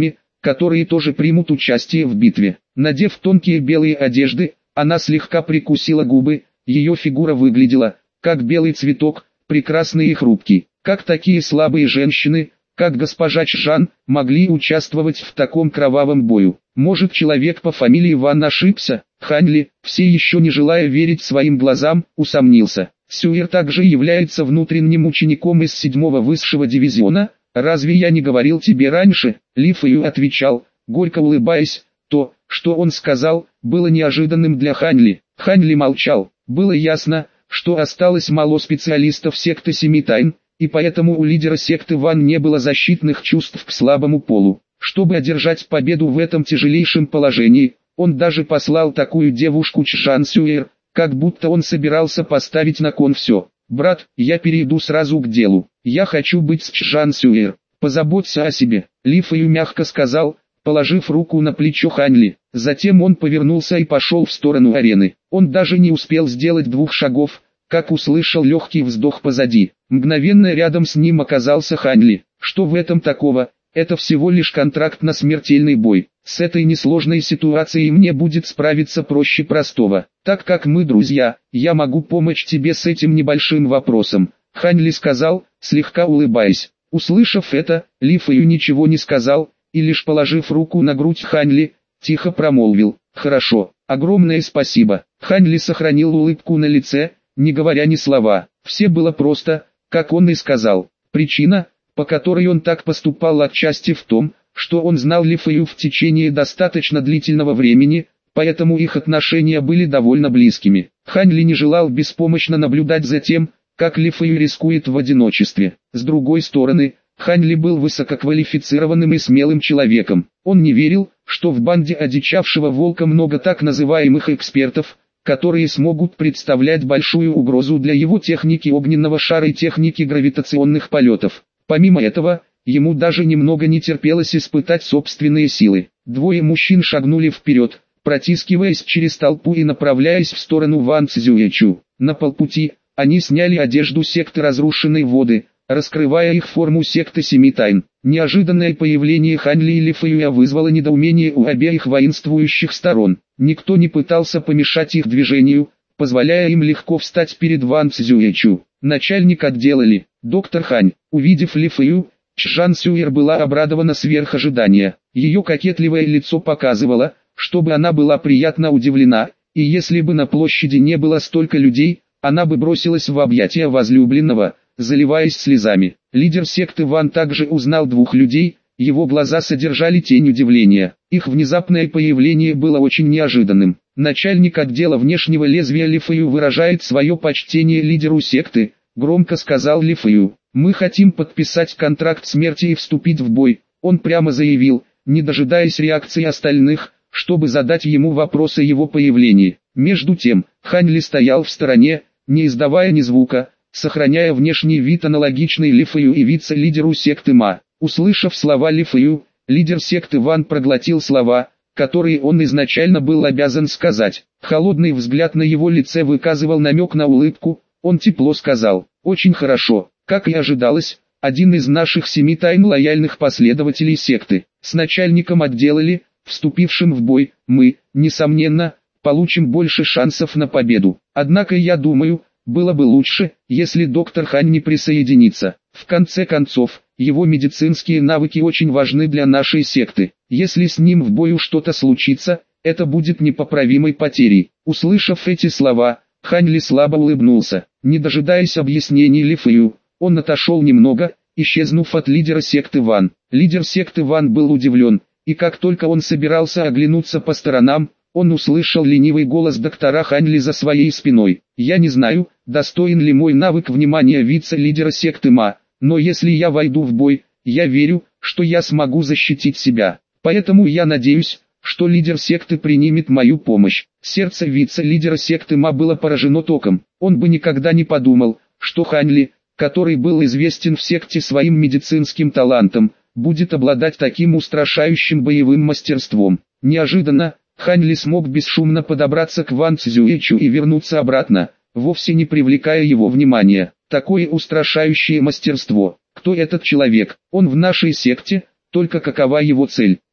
которые тоже примут участие в битве. Надев тонкие белые одежды, она слегка прикусила губы, ее фигура выглядела, как белый цветок, прекрасный и хрупкий. Как такие слабые женщины, как госпожа Чжан, могли участвовать в таком кровавом бою? Может, человек по фамилии Ван ошибся? Хань Ли, все еще не желая верить своим глазам, усомнился. Сюэр также является внутренним учеником из 7-го высшего дивизиона. Разве я не говорил тебе раньше? Ли Фэю отвечал, горько улыбаясь. То, что он сказал, было неожиданным для Хань Ли. Хань Ли молчал. Было ясно, что осталось мало специалистов секты Семи Тайн, и поэтому у лидера секты Ван не было защитных чувств к слабому полу. Чтобы одержать победу в этом тяжелейшем положении, он даже послал такую девушку Чжан Сюэр, как будто он собирался поставить на кон все. «Брат, я перейду сразу к делу. Я хочу быть с Чжан Сюэр. Позаботься о себе», Ли Фэю мягко сказал, положив руку на плечо Хань Ли. Затем он повернулся и пошел в сторону арены. Он даже не успел сделать 2 шагов, как услышал легкий вздох позади. Мгновенно рядом с ним оказался Хань Ли. Что в этом такого? Это всего лишь контракт на смертельный бой. С этой несложной ситуацией мне будет справиться проще простого. Так как мы друзья, я могу помочь тебе с этим небольшим вопросом, Хань Ли сказал, слегка улыбаясь. Услышав это, Ли Фэю ничего не сказал, и лишь положив руку на грудь Хань Ли, тихо промолвил: «Хорошо, огромное спасибо». Хань Ли сохранил улыбку на лице, не говоря ни слова. Все было просто, как он и сказал. Причина, по которой он так поступал, отчасти в том, что он знал Ли Фэю в течение достаточно длительного времени, поэтому их отношения были довольно близкими. Хань Ли не желал беспомощно наблюдать за тем, как Ли Фэю рискует в одиночестве. С другой стороны, Хань Ли был высококвалифицированным и смелым человеком. Он не верил, что в банде одичавшего волка много так называемых экспертов, которые смогут представлять большую угрозу для его техники огненного шара и техники гравитационных полетов. Помимо этого, ему даже немного не терпелось испытать собственные силы. 2 мужчин шагнули вперед, протискиваясь через толпу и направляясь в сторону Ван Цзюэчу. На полпути, они сняли одежду секты Разрушенной Воды, раскрывая их форму секты Семи Тайн. Неожиданное появление Хань Ли и Ли Фэюя вызвало недоумение у обеих воинствующих сторон. Никто не пытался помешать их движению, позволяя им легко встать перед Ван Цзюэчу. Начальник отдела Ли, доктор Хань, увидев Ли Фэю, Чжан Сюэр была обрадована сверх ожидания. Ее кокетливое лицо показывало, чтобы она была приятно удивлена, и если бы на площади не было столько людей, она бы бросилась в объятия возлюбленного, заливаясь слезами. Лидер секты Ван также узнал 2 людей, его глаза содержали тень удивления. Их внезапное появление было очень неожиданным. Начальник отдела внешнего лезвия Ли Фэю выражает свое почтение лидеру секты, громко сказал Ли Фэю. «Мы хотим подписать контракт смерти и вступить в бой», он прямо заявил, не дожидаясь реакции остальных, чтобы задать ему вопрос о его появлении. Между тем, Хань Ли стоял в стороне, не издавая ни звука, сохраняя внешний вид аналогичный Ли Фэю и вице-лидеру секты Ма. Услышав слова Ли Фэю, лидер секты Ван проглотил слова, которые он изначально был обязан сказать. Холодный взгляд на его лице выказывал намек на улыбку, он тепло сказал: «Очень хорошо, как и ожидалось, один из наших 7 тайн лояльных последователей секты. С начальником отдела Ли, вступившим в бой, мы, несомненно, получим больше шансов на победу. Однако я думаю, было бы лучше, если доктор Хань не присоединится. В конце концов, его медицинские навыки очень важны для нашей секты. Если с ним в бою что-то случится, это будет непоправимой потерей». Услышав эти слова, Хань Ли слабо улыбнулся. Не дожидаясь объяснений Ли Фэю, он отошел немного, исчезнув от лидера секты Ван. Лидер секты Ван был удивлен, и как только он собирался оглянуться по сторонам, он услышал ленивый голос доктора Хань Ли за своей спиной. «Я не знаю, достоин ли мой навык внимания вице-лидера секты Ма, но если я войду в бой, я верю, что я смогу защитить себя. Поэтому я надеюсь, что лидер секты примет мою помощь». Сердце вице-лидера секты Ма было поражено током. Он бы никогда не подумал, что Хань Ли, который был известен в секте своим медицинским талантом, будет обладать таким устрашающим боевым мастерством. Неожиданно, Хань Ли смог бесшумно подобраться к Ван Цзюэчу и вернуться обратно, вовсе не привлекая его внимания. Такое устрашающее мастерство. Кто этот человек? Он в нашей секте, только какова его цель?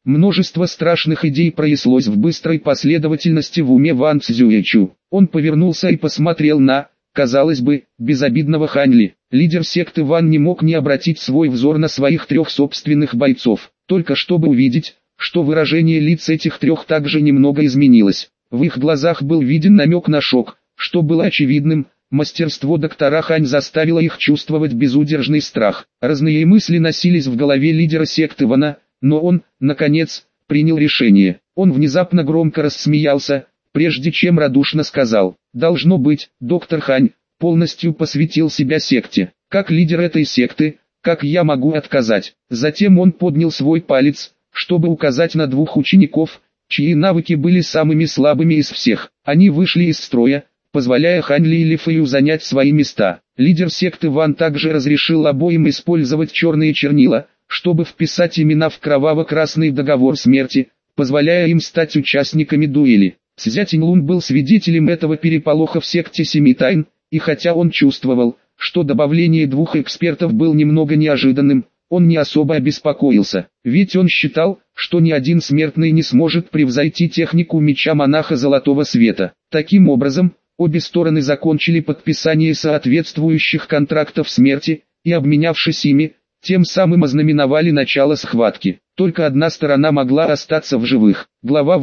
Множество страшных идей пронеслось в быстрой последовательности в уме Ван Цзюэчу. Он повернулся и посмотрел на, казалось бы, безобидного Хань Ли. Лидер секты Ван не мог не обратить свой взор на своих трех собственных бойцов, только чтобы увидеть, что выражение лиц этих трех также немного изменилось. В их глазах был виден намек на шок, что было очевидным. Мастерство доктора Хань заставило их чувствовать безудержный страх. Разные мысли носились в голове лидера секты Вана, но он, наконец, принял решение. Он внезапно громко рассмеялся, прежде чем радушно сказал: «Должно быть, доктор Хань полностью посвятил себя секте. Как лидер этой секты, как я могу отказать?» Затем он поднял свой палец, чтобы указать на двух учеников, чьи навыки были самыми слабыми из всех. Они вышли из строя, позволяя Хань Ли и Ли Фэю занять свои места. Лидер секты Ван также разрешил обоим использовать черные чернила, чтобы вписать имена в кроваво-красный договор смерти, позволяя им стать участниками дуэли. Цзя Тиньлун был свидетелем этого переполоха в секте Семи Тайн, и хотя он чувствовал, что добавление двух экспертов было немного неожиданным, он не особо обеспокоился, ведь он считал, что ни один смертный не сможет превзойти технику меча монаха Золотого Света. Таким образом, обе стороны закончили подписание соответствующих контрактов смерти, и обменявшись ими, тем самым ознаменовали начало схватки. Только одна сторона могла остаться в живых. Глава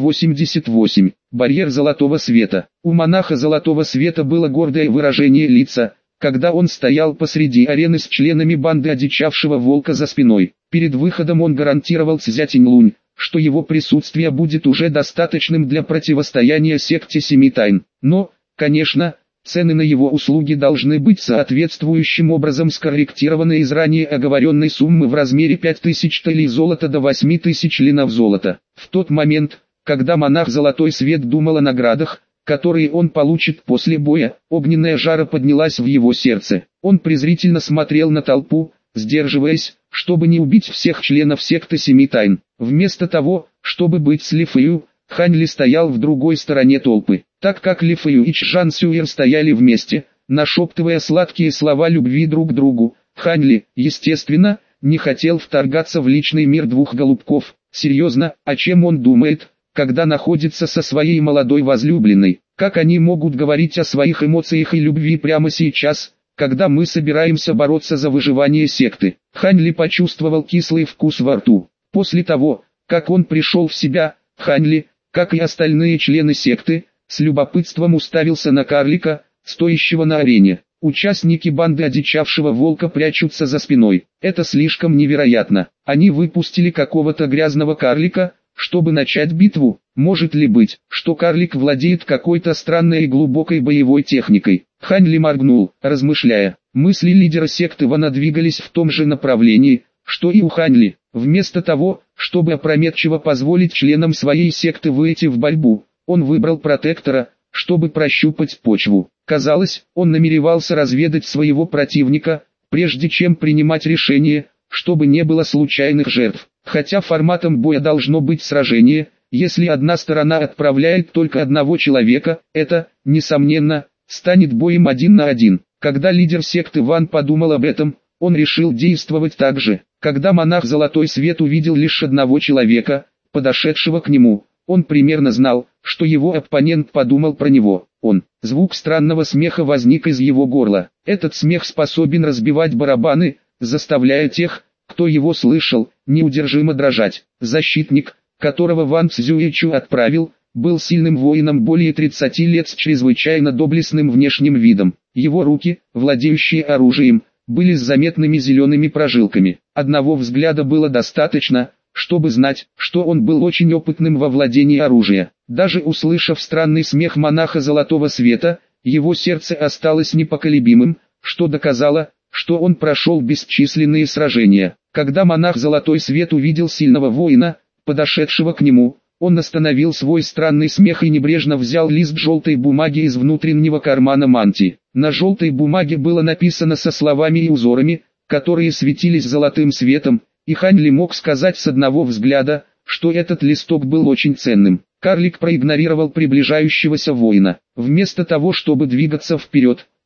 88. Барьер Золотого Света. У монаха Золотого Света было гордое выражение лица, когда он стоял посреди арены с членами банды одичавшего волка за спиной. Перед выходом он гарантировал Цзя Тиньлунь, что его присутствие будет уже достаточным для противостояния секте Семи Тайн. Но, конечно, цены на его услуги должны быть соответствующим образом скорректированы из ранее оговоренной суммы в размере 5000 талей золота до 8000 линов золота. В тот момент, когда монах Золотой Свет думал о наградах, которые он получит после боя, огненная жара поднялась в его сердце. Он презрительно смотрел на толпу, сдерживаясь, чтобы не убить всех членов секты Семи Тайн. Вместо того, чтобы быть с Ли Фэю, Хань Ли стоял в другой стороне толпы. Так как Ли Фэю и Чжан Сюэр стояли вместе, нашептывая сладкие слова любви друг к другу, Хань Ли, естественно, не хотел вторгаться в личный мир двух голубков. Серьезно, о чем он думает, когда находится со своей молодой возлюбленной? Как они могут говорить о своих эмоциях и любви прямо сейчас, когда мы собираемся бороться за выживание секты? Хань Ли почувствовал кислый вкус во рту. После того, как он пришел в себя, Хань Ли, как и остальные члены секты, с любопытством уставился на карлика, стоящего на арене. Участники банды одичавшего волка прячутся за спиной. Это слишком невероятно. Они выпустили какого-то грязного карлика, чтобы начать битву. Может ли быть, что карлик владеет какой-то странной и глубокой боевой техникой? Хань Ли моргнул, размышляя. Мысли лидера секты Вана двигались в том же направлении, что и у Хань Ли. Вместо того, чтобы опрометчиво позволить членам своей секты выйти в борьбу, он выбрал протектора, чтобы прощупать почву. Казалось, он намеревался разведать своего противника, прежде чем принимать решение, чтобы не было случайных жертв. Хотя форматом боя должно быть сражение, если одна сторона отправляет только одного человека, это, несомненно, станет боем 1 на 1. Когда лидер секты Ван подумал об этом, он решил действовать так же. Когда монах Золотой Свет увидел лишь одного человека, подошедшего к нему, он примерно знал, что его оппонент подумал про него. Звук странного смеха возник из его горла. Этот смех способен разбивать барабаны, заставляя тех, кто его слышал, неудержимо дрожать. Защитник, которого Ван Цзюэчу отправил, был сильным воином более 30 лет с чрезвычайно доблестным внешним видом. Его руки, владеющие оружием, были с заметными зелеными прожилками. Одного взгляда было достаточно, чтобы знать, что он был очень опытным во владении оружия. Даже услышав странный смех монаха Золотого Света, его сердце осталось непоколебимым, что доказало, что он прошел бесчисленные сражения. Когда монах Золотой Свет увидел сильного воина, подошедшего к нему, он остановил свой странный смех и небрежно взял лист желтой бумаги из внутреннего кармана мантии. На желтой бумаге было написано со словами и узорами, которые светились золотым светом, и Хань Ли мог сказать с одного взгляда, что этот листок был очень ценным. Карлик проигнорировал приближающегося воина. Вместо того, чтобы двигаться вперед,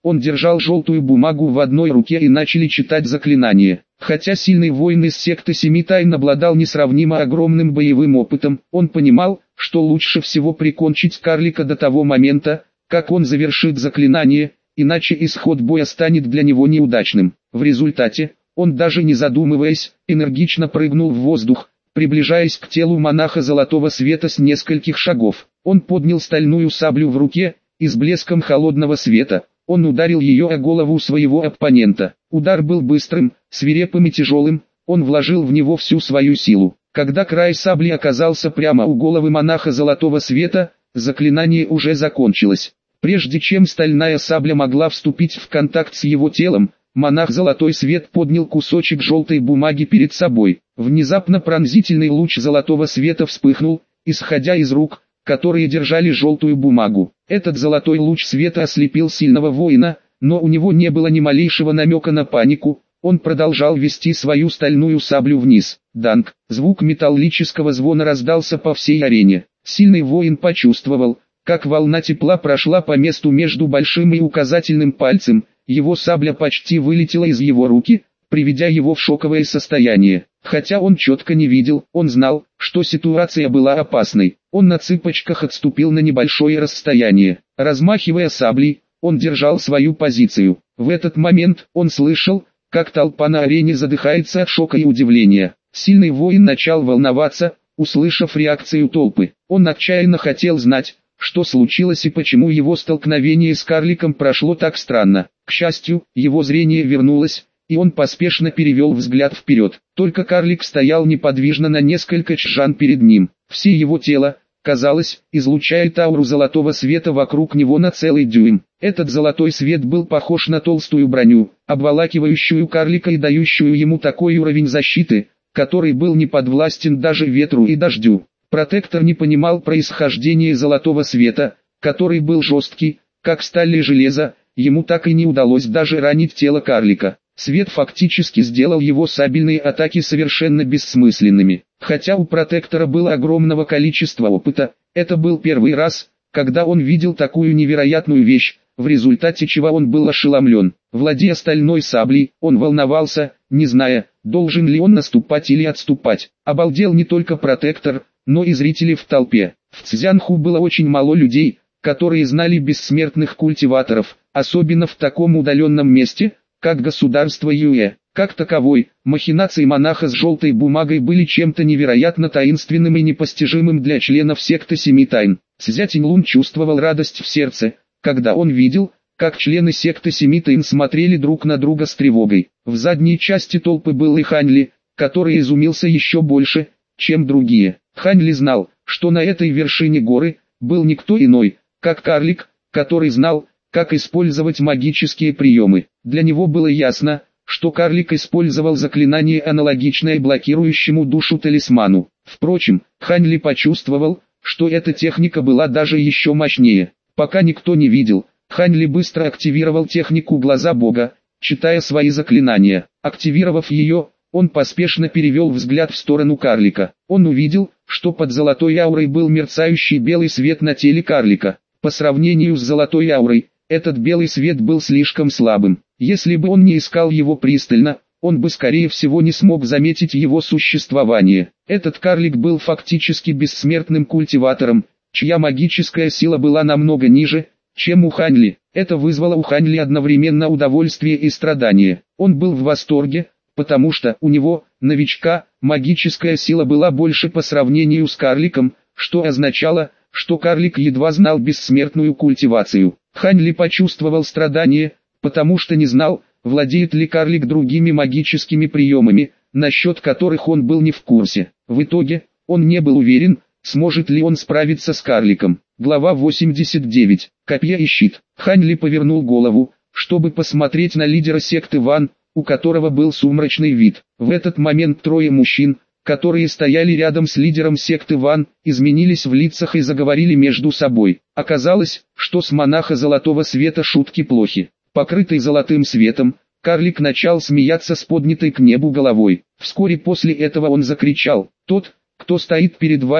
Он держал желтую бумагу в одной руке и начали читать заклинание. Хотя сильный воин из секты Семи Тайн обладал несравнимо огромным боевым опытом, он понимал, что лучше всего прикончить карлика до того момента, как он завершит заклинание, иначе исход боя станет для него неудачным. В результате, он даже не задумываясь, энергично прыгнул в воздух, приближаясь к телу монаха золотого света с нескольких шагов. Он поднял стальную саблю в руке, и с блеском холодного света, он ударил ее о голову своего оппонента. Удар был быстрым, свирепым и тяжелым, он вложил в него всю свою силу. Когда край сабли оказался прямо у головы монаха золотого света, заклинание уже закончилось. Прежде чем стальная сабля могла вступить в контакт с его телом, монах золотой свет поднял кусочек желтой бумаги перед собой. Внезапно пронзительный луч золотого света вспыхнул, исходя из рук, которые держали желтую бумагу. Этот золотой луч света ослепил сильного воина, но у него не было ни малейшего намека на панику, он продолжал вести свою стальную саблю вниз. Данг, звук металлического звона раздался по всей арене. Сильный воин почувствовал, как волна тепла прошла по месту между большим и указательным пальцем, его сабля почти вылетела из его руки, приведя его в шоковое состояние. Хотя он четко не видел, он знал, что ситуация была опасной. Он на цыпочках отступил на небольшое расстояние. Размахивая саблей, он держал свою позицию. В этот момент он слышал, как толпа на арене задыхается от шока и удивления. Сильный воин начал волноваться, услышав реакцию толпы. Он отчаянно хотел знать, что случилось и почему его столкновение с карликом прошло так странно. К счастью, его зрение вернулось, и он поспешно перевел взгляд вперед. Только карлик стоял неподвижно на несколько чжан перед ним. Все его тело, казалось, излучает ауру золотого света вокруг него на целый дюйм. Этот золотой свет был похож на толстую броню, обволакивающую карлика и дающую ему такой уровень защиты, который был не подвластен даже ветру и дождю. Протектор не понимал происхождения золотого света, который был жесткий, как сталь и железо, ему так и не удалось даже ранить тело карлика. Свет фактически сделал его сабельные атаки совершенно бессмысленными. Хотя у протектора было огромного количества опыта, это был первый раз, когда он видел такую невероятную вещь, в результате чего он был ошеломлен. Владея стальной саблей, он волновался, не зная, должен ли он наступать или отступать. Обалдел не только протектор, но и зрители в толпе. В Цзянху было очень мало людей, которые знали бессмертных культиваторов, особенно в таком удаленном месте, как государство Юэ. Как таковой, махинации монаха с желтой бумагой были чем-то невероятно таинственным и непостижимым для членов секты Семи Тайн. Цзя Тиньлун чувствовал радость в сердце, когда он видел, как члены секты Семи Тайн смотрели друг на друга с тревогой. В задней части толпы был и Хань Ли, который изумился еще больше, чем другие. Хань Ли знал, что на этой вершине горы был никто иной, как карлик, который знал, как использовать магические приемы. Для него было ясно, что карлик использовал заклинание, аналогичное блокирующему душу талисману. Впрочем, Хань Ли почувствовал, что эта техника была даже еще мощнее. Пока никто не видел, Хань Ли быстро активировал технику Глаза Бога, читая свои заклинания. Активировав ее, он поспешно перевел взгляд в сторону карлика. Он увидел, что под золотой аурой был мерцающий белый свет на теле карлика. По сравнению с золотой аурой, этот белый свет был слишком слабым. Если бы он не искал его пристально, он бы скорее всего не смог заметить его существование. Этот карлик был фактически бессмертным культиватором, чья магическая сила была намного ниже, чем у Хань Ли. Это вызвало у Хань Ли одновременно удовольствие и страдание. Он был в восторге, потому что у него, новичка, магическая сила была больше по сравнению с карликом, что означало, что карлик едва знал бессмертную культивацию. Хань Ли почувствовал страдание, потому что не знал, владеет ли карлик другими магическими приемами, насчет которых он был не в курсе. В итоге, он не был уверен, сможет ли он справиться с карликом. Глава 89. Копье и щит. Хань Ли повернул голову, чтобы посмотреть на лидера секты Ван, у которого был сумрачный вид. В этот момент трое мужчин, которые стояли рядом с лидером секты Ван, изменились в лицах и заговорили между собой. Оказалось, что с монаха золотого света шутки плохи. Покрытый золотым светом, карлик начал смеяться с поднятой к небу головой. Вскоре после этого он закричал: «Тот, кто стоит перед вами,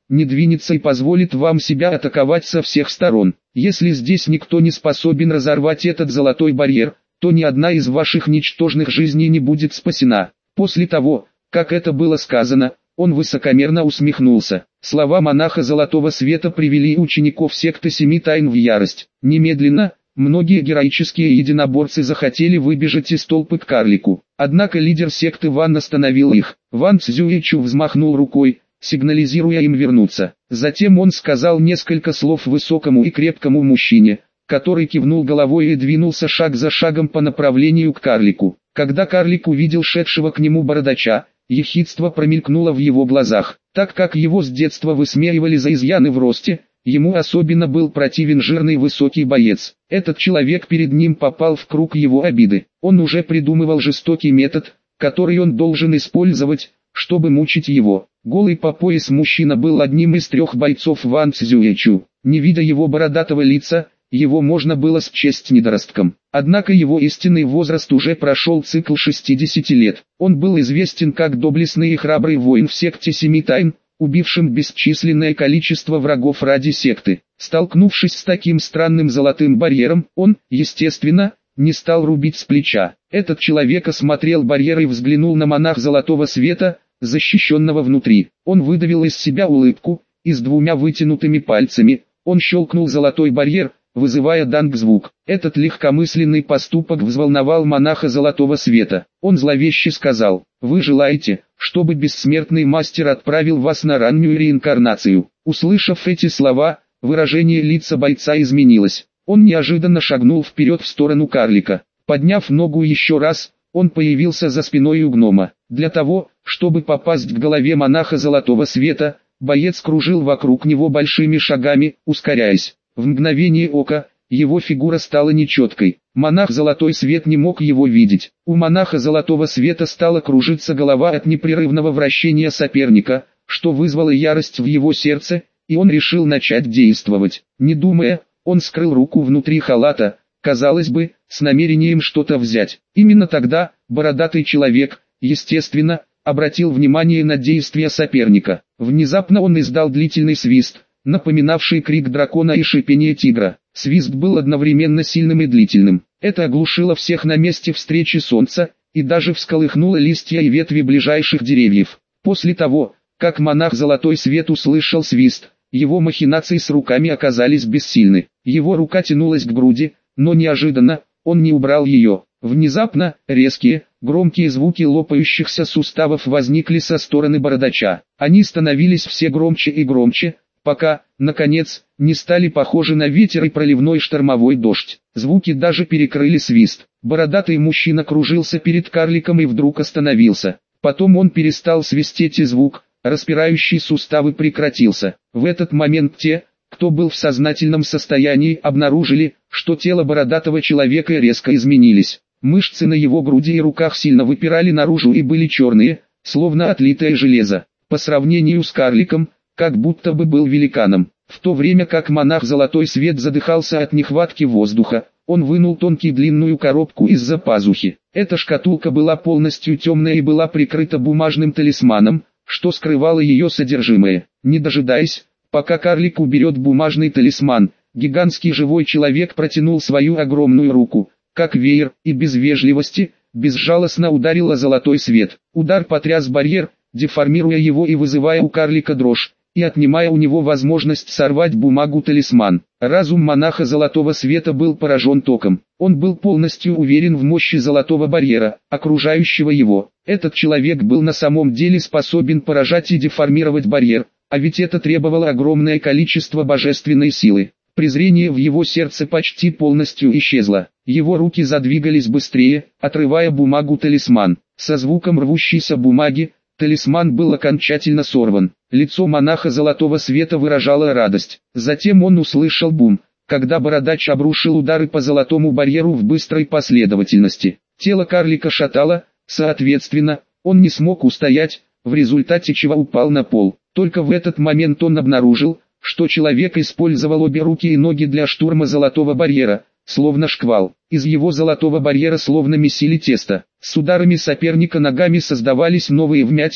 не двинется и позволит вам себя атаковать со всех сторон. Если здесь никто не способен разорвать этот золотой барьер, то ни одна из ваших ничтожных жизней не будет спасена. После того, как это было сказано, он высокомерно усмехнулся. Слова монаха Золотого Света привели учеников секты Семи Тайн в ярость. Немедленно, многие героические единоборцы захотели выбежать из толпы к карлику. Однако лидер секты Ван остановил их. Ван Цзюэчу взмахнул рукой, сигнализируя им вернуться. Затем он сказал несколько слов высокому и крепкому мужчине, который кивнул головой и двинулся шаг за шагом по направлению к карлику. Когда карлик увидел шедшего к нему бородача, ехидство промелькнуло в его глазах. Так как его с детства высмеивали за изъяны в росте, ему особенно был противен жирный высокий боец. Этот человек перед ним попал в круг его обиды. Он уже придумывал жестокий метод, который он должен использовать, чтобы мучить его. Голый по пояс мужчина был одним из 3 бойцов Ван Цзюэчу. Не видя его бородатого лица, его можно было счесть недоростком. Однако его истинный возраст уже прошел цикл 60 лет. Он был известен как доблестный и храбрый воин в секте Семи Тайн, убившим бесчисленное количество врагов ради секты. Столкнувшись с таким странным золотым барьером, он, естественно, не стал рубить с плеча. Этот человек осмотрел барьер и взглянул на монаха Золотого Света, защищенного внутри. Он выдавил из себя улыбку, и с 2 вытянутыми пальцами, он щелкнул золотой барьер, вызывая данг-звук. Этот легкомысленный поступок взволновал монаха Золотого Света. Он зловеще сказал: «Вы желаете, чтобы бессмертный мастер отправил вас на раннюю реинкарнацию?» Услышав эти слова, выражение лица бойца изменилось. Он неожиданно шагнул вперед в сторону карлика. Подняв ногу еще раз, он появился за спиной у гнома. Для того, чтобы попасть к голове монаха Золотого Света, боец кружил вокруг него большими шагами, ускоряясь. В мгновение ока, его фигура стала нечеткой. Монах Золотой Свет не мог его видеть. У монаха Золотого Света стала кружиться голова от непрерывного вращения соперника, что вызвало ярость в его сердце, и он решил начать действовать. Не думая, он скрыл руку внутри халата, казалось бы, с намерением что-то взять. Именно тогда, бородатый человек, естественно, обратил внимание на действия соперника. Внезапно он издал длительный свист, напоминавший крик дракона и шипение тигра. Свист был одновременно сильным и длительным. Это оглушило всех на месте встречи солнца, и даже всколыхнуло листья и ветви ближайших деревьев. После того, как монах Золотой Свет услышал свист, его махинации с руками оказались бессильны. Его рука тянулась к груди, но неожиданно, он не убрал ее. Внезапно, резкие, громкие звуки лопающихся суставов возникли со стороны бородача. Они становились все громче и громче, пока, наконец, не стали похожи на ветер и проливной штормовой дождь. Звуки даже перекрыли свист. Бородатый мужчина кружился перед карликом и вдруг остановился. Потом он перестал свистеть, и звук, распирающий суставы, прекратился. В этот момент те, кто был в сознательном состоянии, обнаружили, что тело бородатого человека резко изменились. Мышцы на его груди и руках сильно выпирали наружу и были черные, словно отлитое железо. По сравнению с карликом, как будто бы был великаном. В то время как монах Золотой Свет задыхался от нехватки воздуха, он вынул тонкую длинную коробку из-за пазухи. Эта шкатулка была полностью темная и была прикрыта бумажным талисманом, что скрывало ее содержимое. Не дожидаясь, пока карлик уберет бумажный талисман, гигантский живой человек протянул свою огромную руку, как веер, и без вежливости, безжалостно ударил о Золотой Свет. Удар потряс барьер, деформируя его и вызывая у карлика дрожь, и отнимая у него возможность сорвать бумагу-талисман. Разум монаха Золотого Света был поражен током. Он был полностью уверен в мощи Золотого Барьера, окружающего его. Этот человек был на самом деле способен поражать и деформировать барьер, а ведь это требовало огромное количество божественной силы. Презрение в его сердце почти полностью исчезло. Его руки задвигались быстрее, отрывая бумагу-талисман. Со звуком рвущейся бумаги, талисман был окончательно сорван. Лицо монаха Золотого Света выражало радость. Затем он услышал бум, когда бородач обрушил удары по Золотому Барьеру в быстрой последовательности. Тело карлика шатало, соответственно, он не смог устоять, в результате чего упал на пол. Только в этот момент он обнаружил, что человек использовал обе руки и ноги для штурма Золотого Барьера, словно шквал. Из его Золотого Барьера словно месили тесто. С ударами соперника ногами создавались новые вмятины,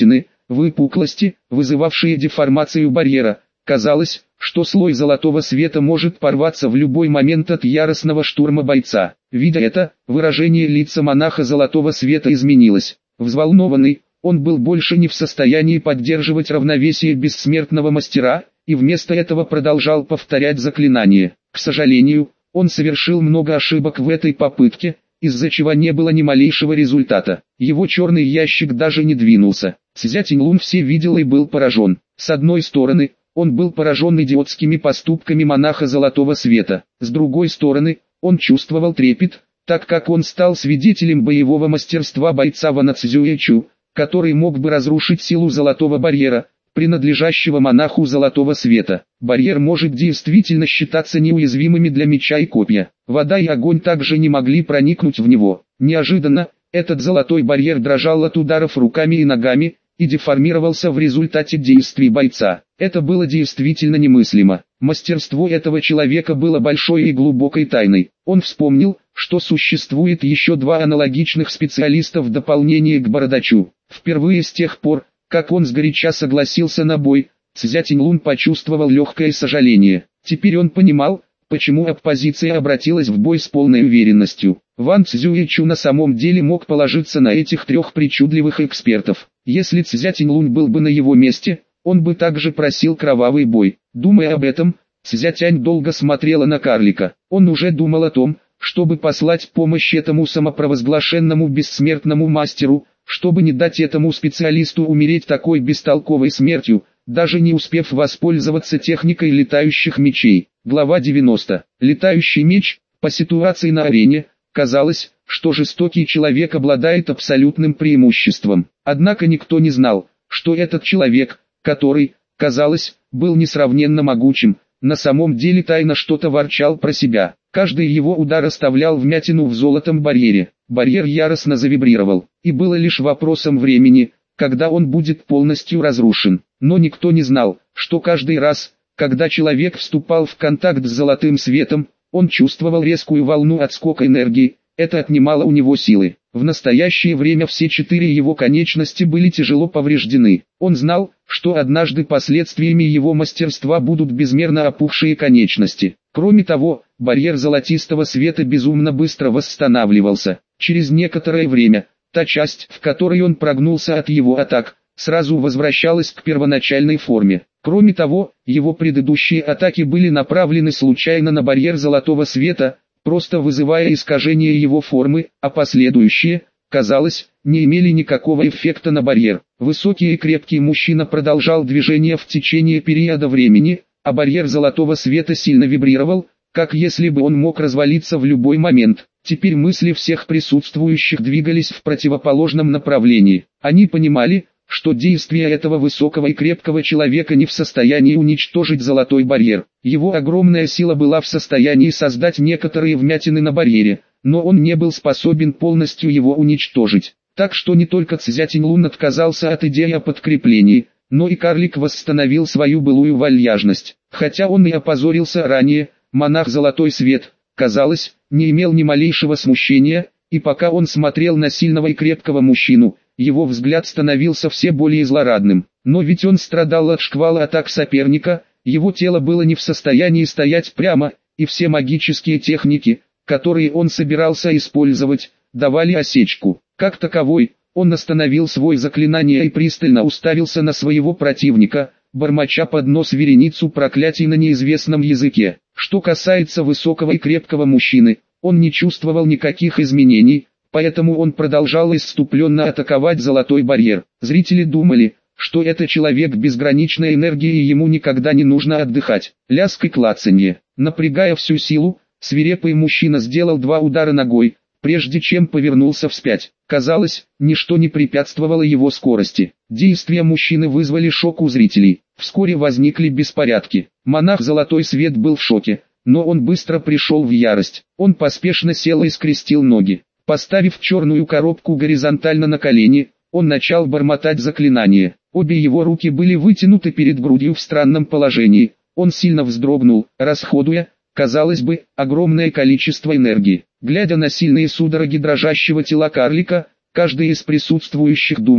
выпуклости, вызывавшие деформацию барьера. Казалось, что слой золотого света может порваться в любой момент от яростного штурма бойца. Видя это, выражение лица монаха золотого света изменилось. Взволнованный, он был больше не в состоянии поддерживать равновесие бессмертного мастера, и вместо этого продолжал повторять заклинание. К сожалению, он совершил много ошибок в этой попытке, из-за чего не было ни малейшего результата. Его черный ящик даже не двинулся. Цзя Тиньлун все видел и был поражен. С одной стороны, он был поражен идиотскими поступками монаха Золотого Света. С другой стороны, он чувствовал трепет, так как он стал свидетелем боевого мастерства бойца Вана Цзюэчу, который мог бы разрушить силу Золотого Барьера, принадлежащего монаху Золотого Света. Барьер может действительно считаться неуязвимыми для меча и копья. Вода и огонь также не могли проникнуть в него. Неожиданно, этот золотой барьер дрожал от ударов руками и ногами, и деформировался в результате действий бойца. Это было действительно немыслимо. Мастерство этого человека было большой и глубокой тайной. Он вспомнил, что существует еще два аналогичных специалиста в дополнение к Бородачу. Впервые с тех пор, как он сгоряча согласился на бой, Цзя Тиньлун почувствовал легкое сожаление. Теперь он понимал, почему оппозиция обратилась в бой с полной уверенностью. Ван Цзюэчу на самом деле мог положиться на этих трех причудливых экспертов. Если Цзя Тиньлун был бы на его месте, он бы также просил кровавый бой. Думая об этом, Цзя Тянь долго смотрела на карлика. Он уже думал о том, чтобы послать помощь этому самопровозглашенному бессмертному мастеру, чтобы не дать этому специалисту умереть такой бестолковой смертью, даже не успев воспользоваться техникой летающих мечей. Глава 90. Летающий меч. По ситуации на арене, казалось, что жестокий человек обладает абсолютным преимуществом. Однако никто не знал, что этот человек, который, казалось, был несравненно могучим, на самом деле тайно что-то ворчал про себя. Каждый его удар оставлял вмятину в золотом барьере. Барьер яростно завибрировал, и было лишь вопросом времени, когда он будет полностью разрушен. Но никто не знал, что каждый раз, когда человек вступал в контакт с золотым светом, он чувствовал резкую волну отскока энергии, это отнимало у него силы. В настоящее время все четыре его конечности были тяжело повреждены. Он знал, что однажды последствиями его мастерства будут безмерно опухшие конечности. Кроме того, барьер золотистого света безумно быстро восстанавливался. Через некоторое время, та часть, в которой он прогнулся от его атак, сразу возвращалась к первоначальной форме. Кроме того, его предыдущие атаки были направлены случайно на барьер золотого света, просто вызывая искажение его формы, а последующие, казалось, не имели никакого эффекта на барьер. Высокий и крепкий мужчина продолжал движение в течение периода времени, а барьер золотого света сильно вибрировал, как если бы он мог развалиться в любой момент. Теперь мысли всех присутствующих двигались в противоположном направлении. Они понимали, что действия этого высокого и крепкого человека не в состоянии уничтожить золотой барьер. Его огромная сила была в состоянии создать некоторые вмятины на барьере, но он не был способен полностью его уничтожить. Так что не только Цзя Тиньлун отказался от идеи о подкреплении, но и карлик восстановил свою былую вальяжность. Хотя он и опозорился ранее, монах Золотой Свет, казалось, не имел ни малейшего смущения, и пока он смотрел на сильного и крепкого мужчину, его взгляд становился все более злорадным. Но ведь он страдал от шквала атак соперника, его тело было не в состоянии стоять прямо, и все магические техники, которые он собирался использовать, давали осечку. Как таковой, он остановил свое заклинание и пристально уставился на своего противника, бормоча под нос вереницу проклятий на неизвестном языке. Что касается высокого и крепкого мужчины, он не чувствовал никаких изменений, поэтому он продолжал исступленно атаковать золотой барьер. Зрители думали, что это человек безграничной энергии и ему никогда не нужно отдыхать. Лязг и клацанье. Напрягая всю силу, свирепый мужчина сделал два удара ногой, прежде чем повернулся вспять. Казалось, ничто не препятствовало его скорости. Действия мужчины вызвали шок у зрителей. Вскоре возникли беспорядки. Монах Золотой Свет был в шоке, но он быстро пришел в ярость. Он поспешно сел и скрестил ноги. Поставив черную коробку горизонтально на колени, он начал бормотать заклинание. Обе его руки были вытянуты перед грудью в странном положении. Он сильно вздрогнул, расходуя, казалось бы, огромное количество энергии. Глядя на сильные судороги дрожащего тела карлика, каждый из присутствующих думал,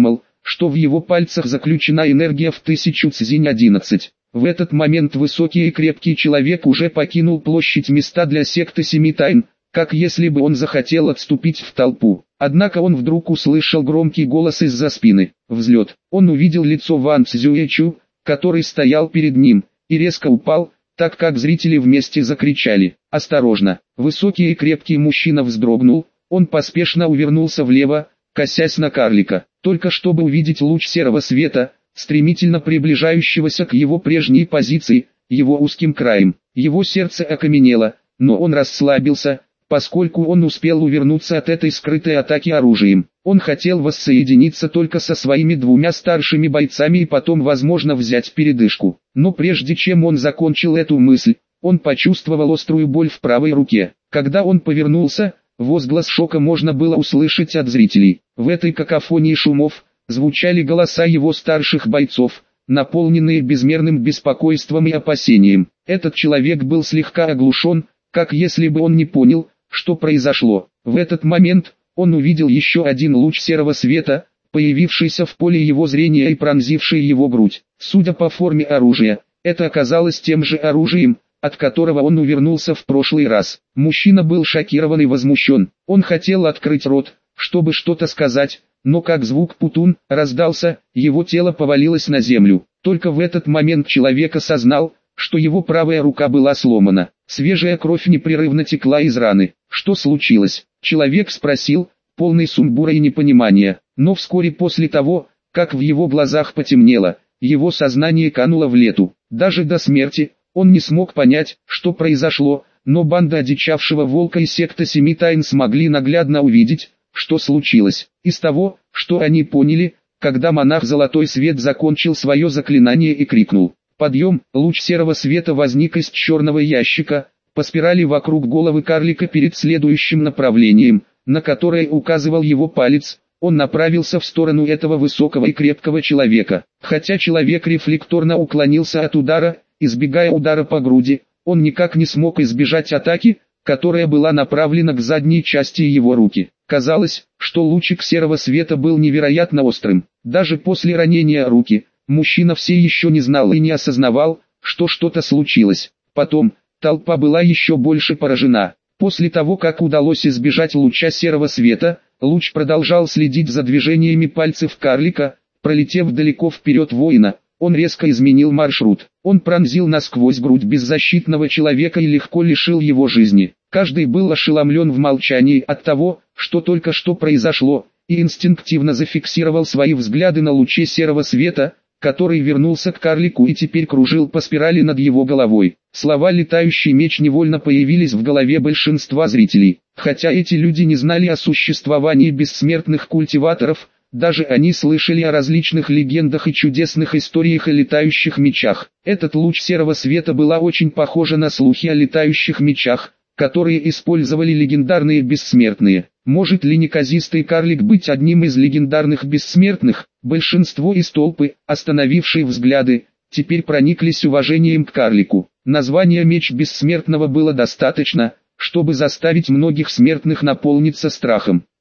что в его пальцах заключена энергия в 1000 цзинь-11. В этот момент высокий и крепкий человек уже покинул площадь места для секты Семи Тайн, как если бы он захотел отступить в толпу. Однако он вдруг услышал громкий голос из-за спины. Взлет. Он увидел лицо Ван Цзюэчу, который стоял перед ним, и резко упал, так как зрители вместе закричали «Осторожно!». Высокий и крепкий мужчина вздрогнул, он поспешно увернулся влево, косясь на карлика, только чтобы увидеть луч серого света, стремительно приближающегося к его прежней позиции, его узким краем. Его сердце окаменело, но он расслабился, поскольку он успел увернуться от этой скрытой атаки оружием. Он хотел воссоединиться только со своими двумя старшими бойцами и потом возможно взять передышку. Но прежде чем он закончил эту мысль, он почувствовал острую боль в правой руке. Когда он повернулся, возглас шока можно было услышать от зрителей. В этой какофонии шумов звучали голоса его старших бойцов, наполненные безмерным беспокойством и опасением. Этот человек был слегка оглушен, как если бы он не понял, что произошло. В этот момент он увидел еще один луч серого света, появившийся в поле его зрения и пронзивший его грудь. Судя по форме оружия, это оказалось тем же оружием, от которого он увернулся в прошлый раз. Мужчина был шокирован и возмущен. Он хотел открыть рот, чтобы что-то сказать, но как звук «путун» раздался, его тело повалилось на землю. Только в этот момент человек осознал, что его правая рука была сломана. Свежая кровь непрерывно текла из раны. Что случилось? Человек спросил, полный сумбура и непонимания. Но вскоре после того, как в его глазах потемнело, его сознание кануло в лету. Даже до смерти он не смог понять, что произошло, но банда одичавшего волка и секта Семи Тайн смогли наглядно увидеть, что случилось. Из того, что они поняли, когда монах Золотой Свет закончил свое заклинание и крикнул «Подъем!», луч серого света возник из черного ящика, по спирали вокруг головы карлика перед следующим направлением, на которое указывал его палец. Он направился в сторону этого высокого и крепкого человека. Хотя человек рефлекторно уклонился от удара, избегая удара по груди, он никак не смог избежать атаки, которая была направлена к задней части его руки. Казалось, что лучик серого света был невероятно острым. Даже после ранения руки, мужчина все еще не знал и не осознавал, что что-то случилось. Потом, толпа была еще больше поражена. После того, как удалось избежать луча серого света, луч продолжал следить за движениями пальцев карлика, пролетев далеко вперед воина. Он резко изменил маршрут. Он пронзил насквозь грудь беззащитного человека и легко лишил его жизни. Каждый был ошеломлен в молчании от того, что только что произошло, и инстинктивно зафиксировал свои взгляды на луче серого света, который вернулся к карлику и теперь кружил по спирали над его головой. Слова «летающий меч» невольно появились в голове большинства зрителей. Хотя эти люди не знали о существовании бессмертных культиваторов, даже они слышали о различных легендах и чудесных историях о летающих мечах. Этот луч серого света была очень похожа на слухи о летающих мечах, которые использовали легендарные бессмертные. Может ли неказистый карлик быть одним из легендарных бессмертных? Большинство из толпы, остановившие взгляды, теперь прониклись уважением к карлику. Название «Меч Бессмертного» было достаточно, чтобы заставить многих смертных наполниться страхом.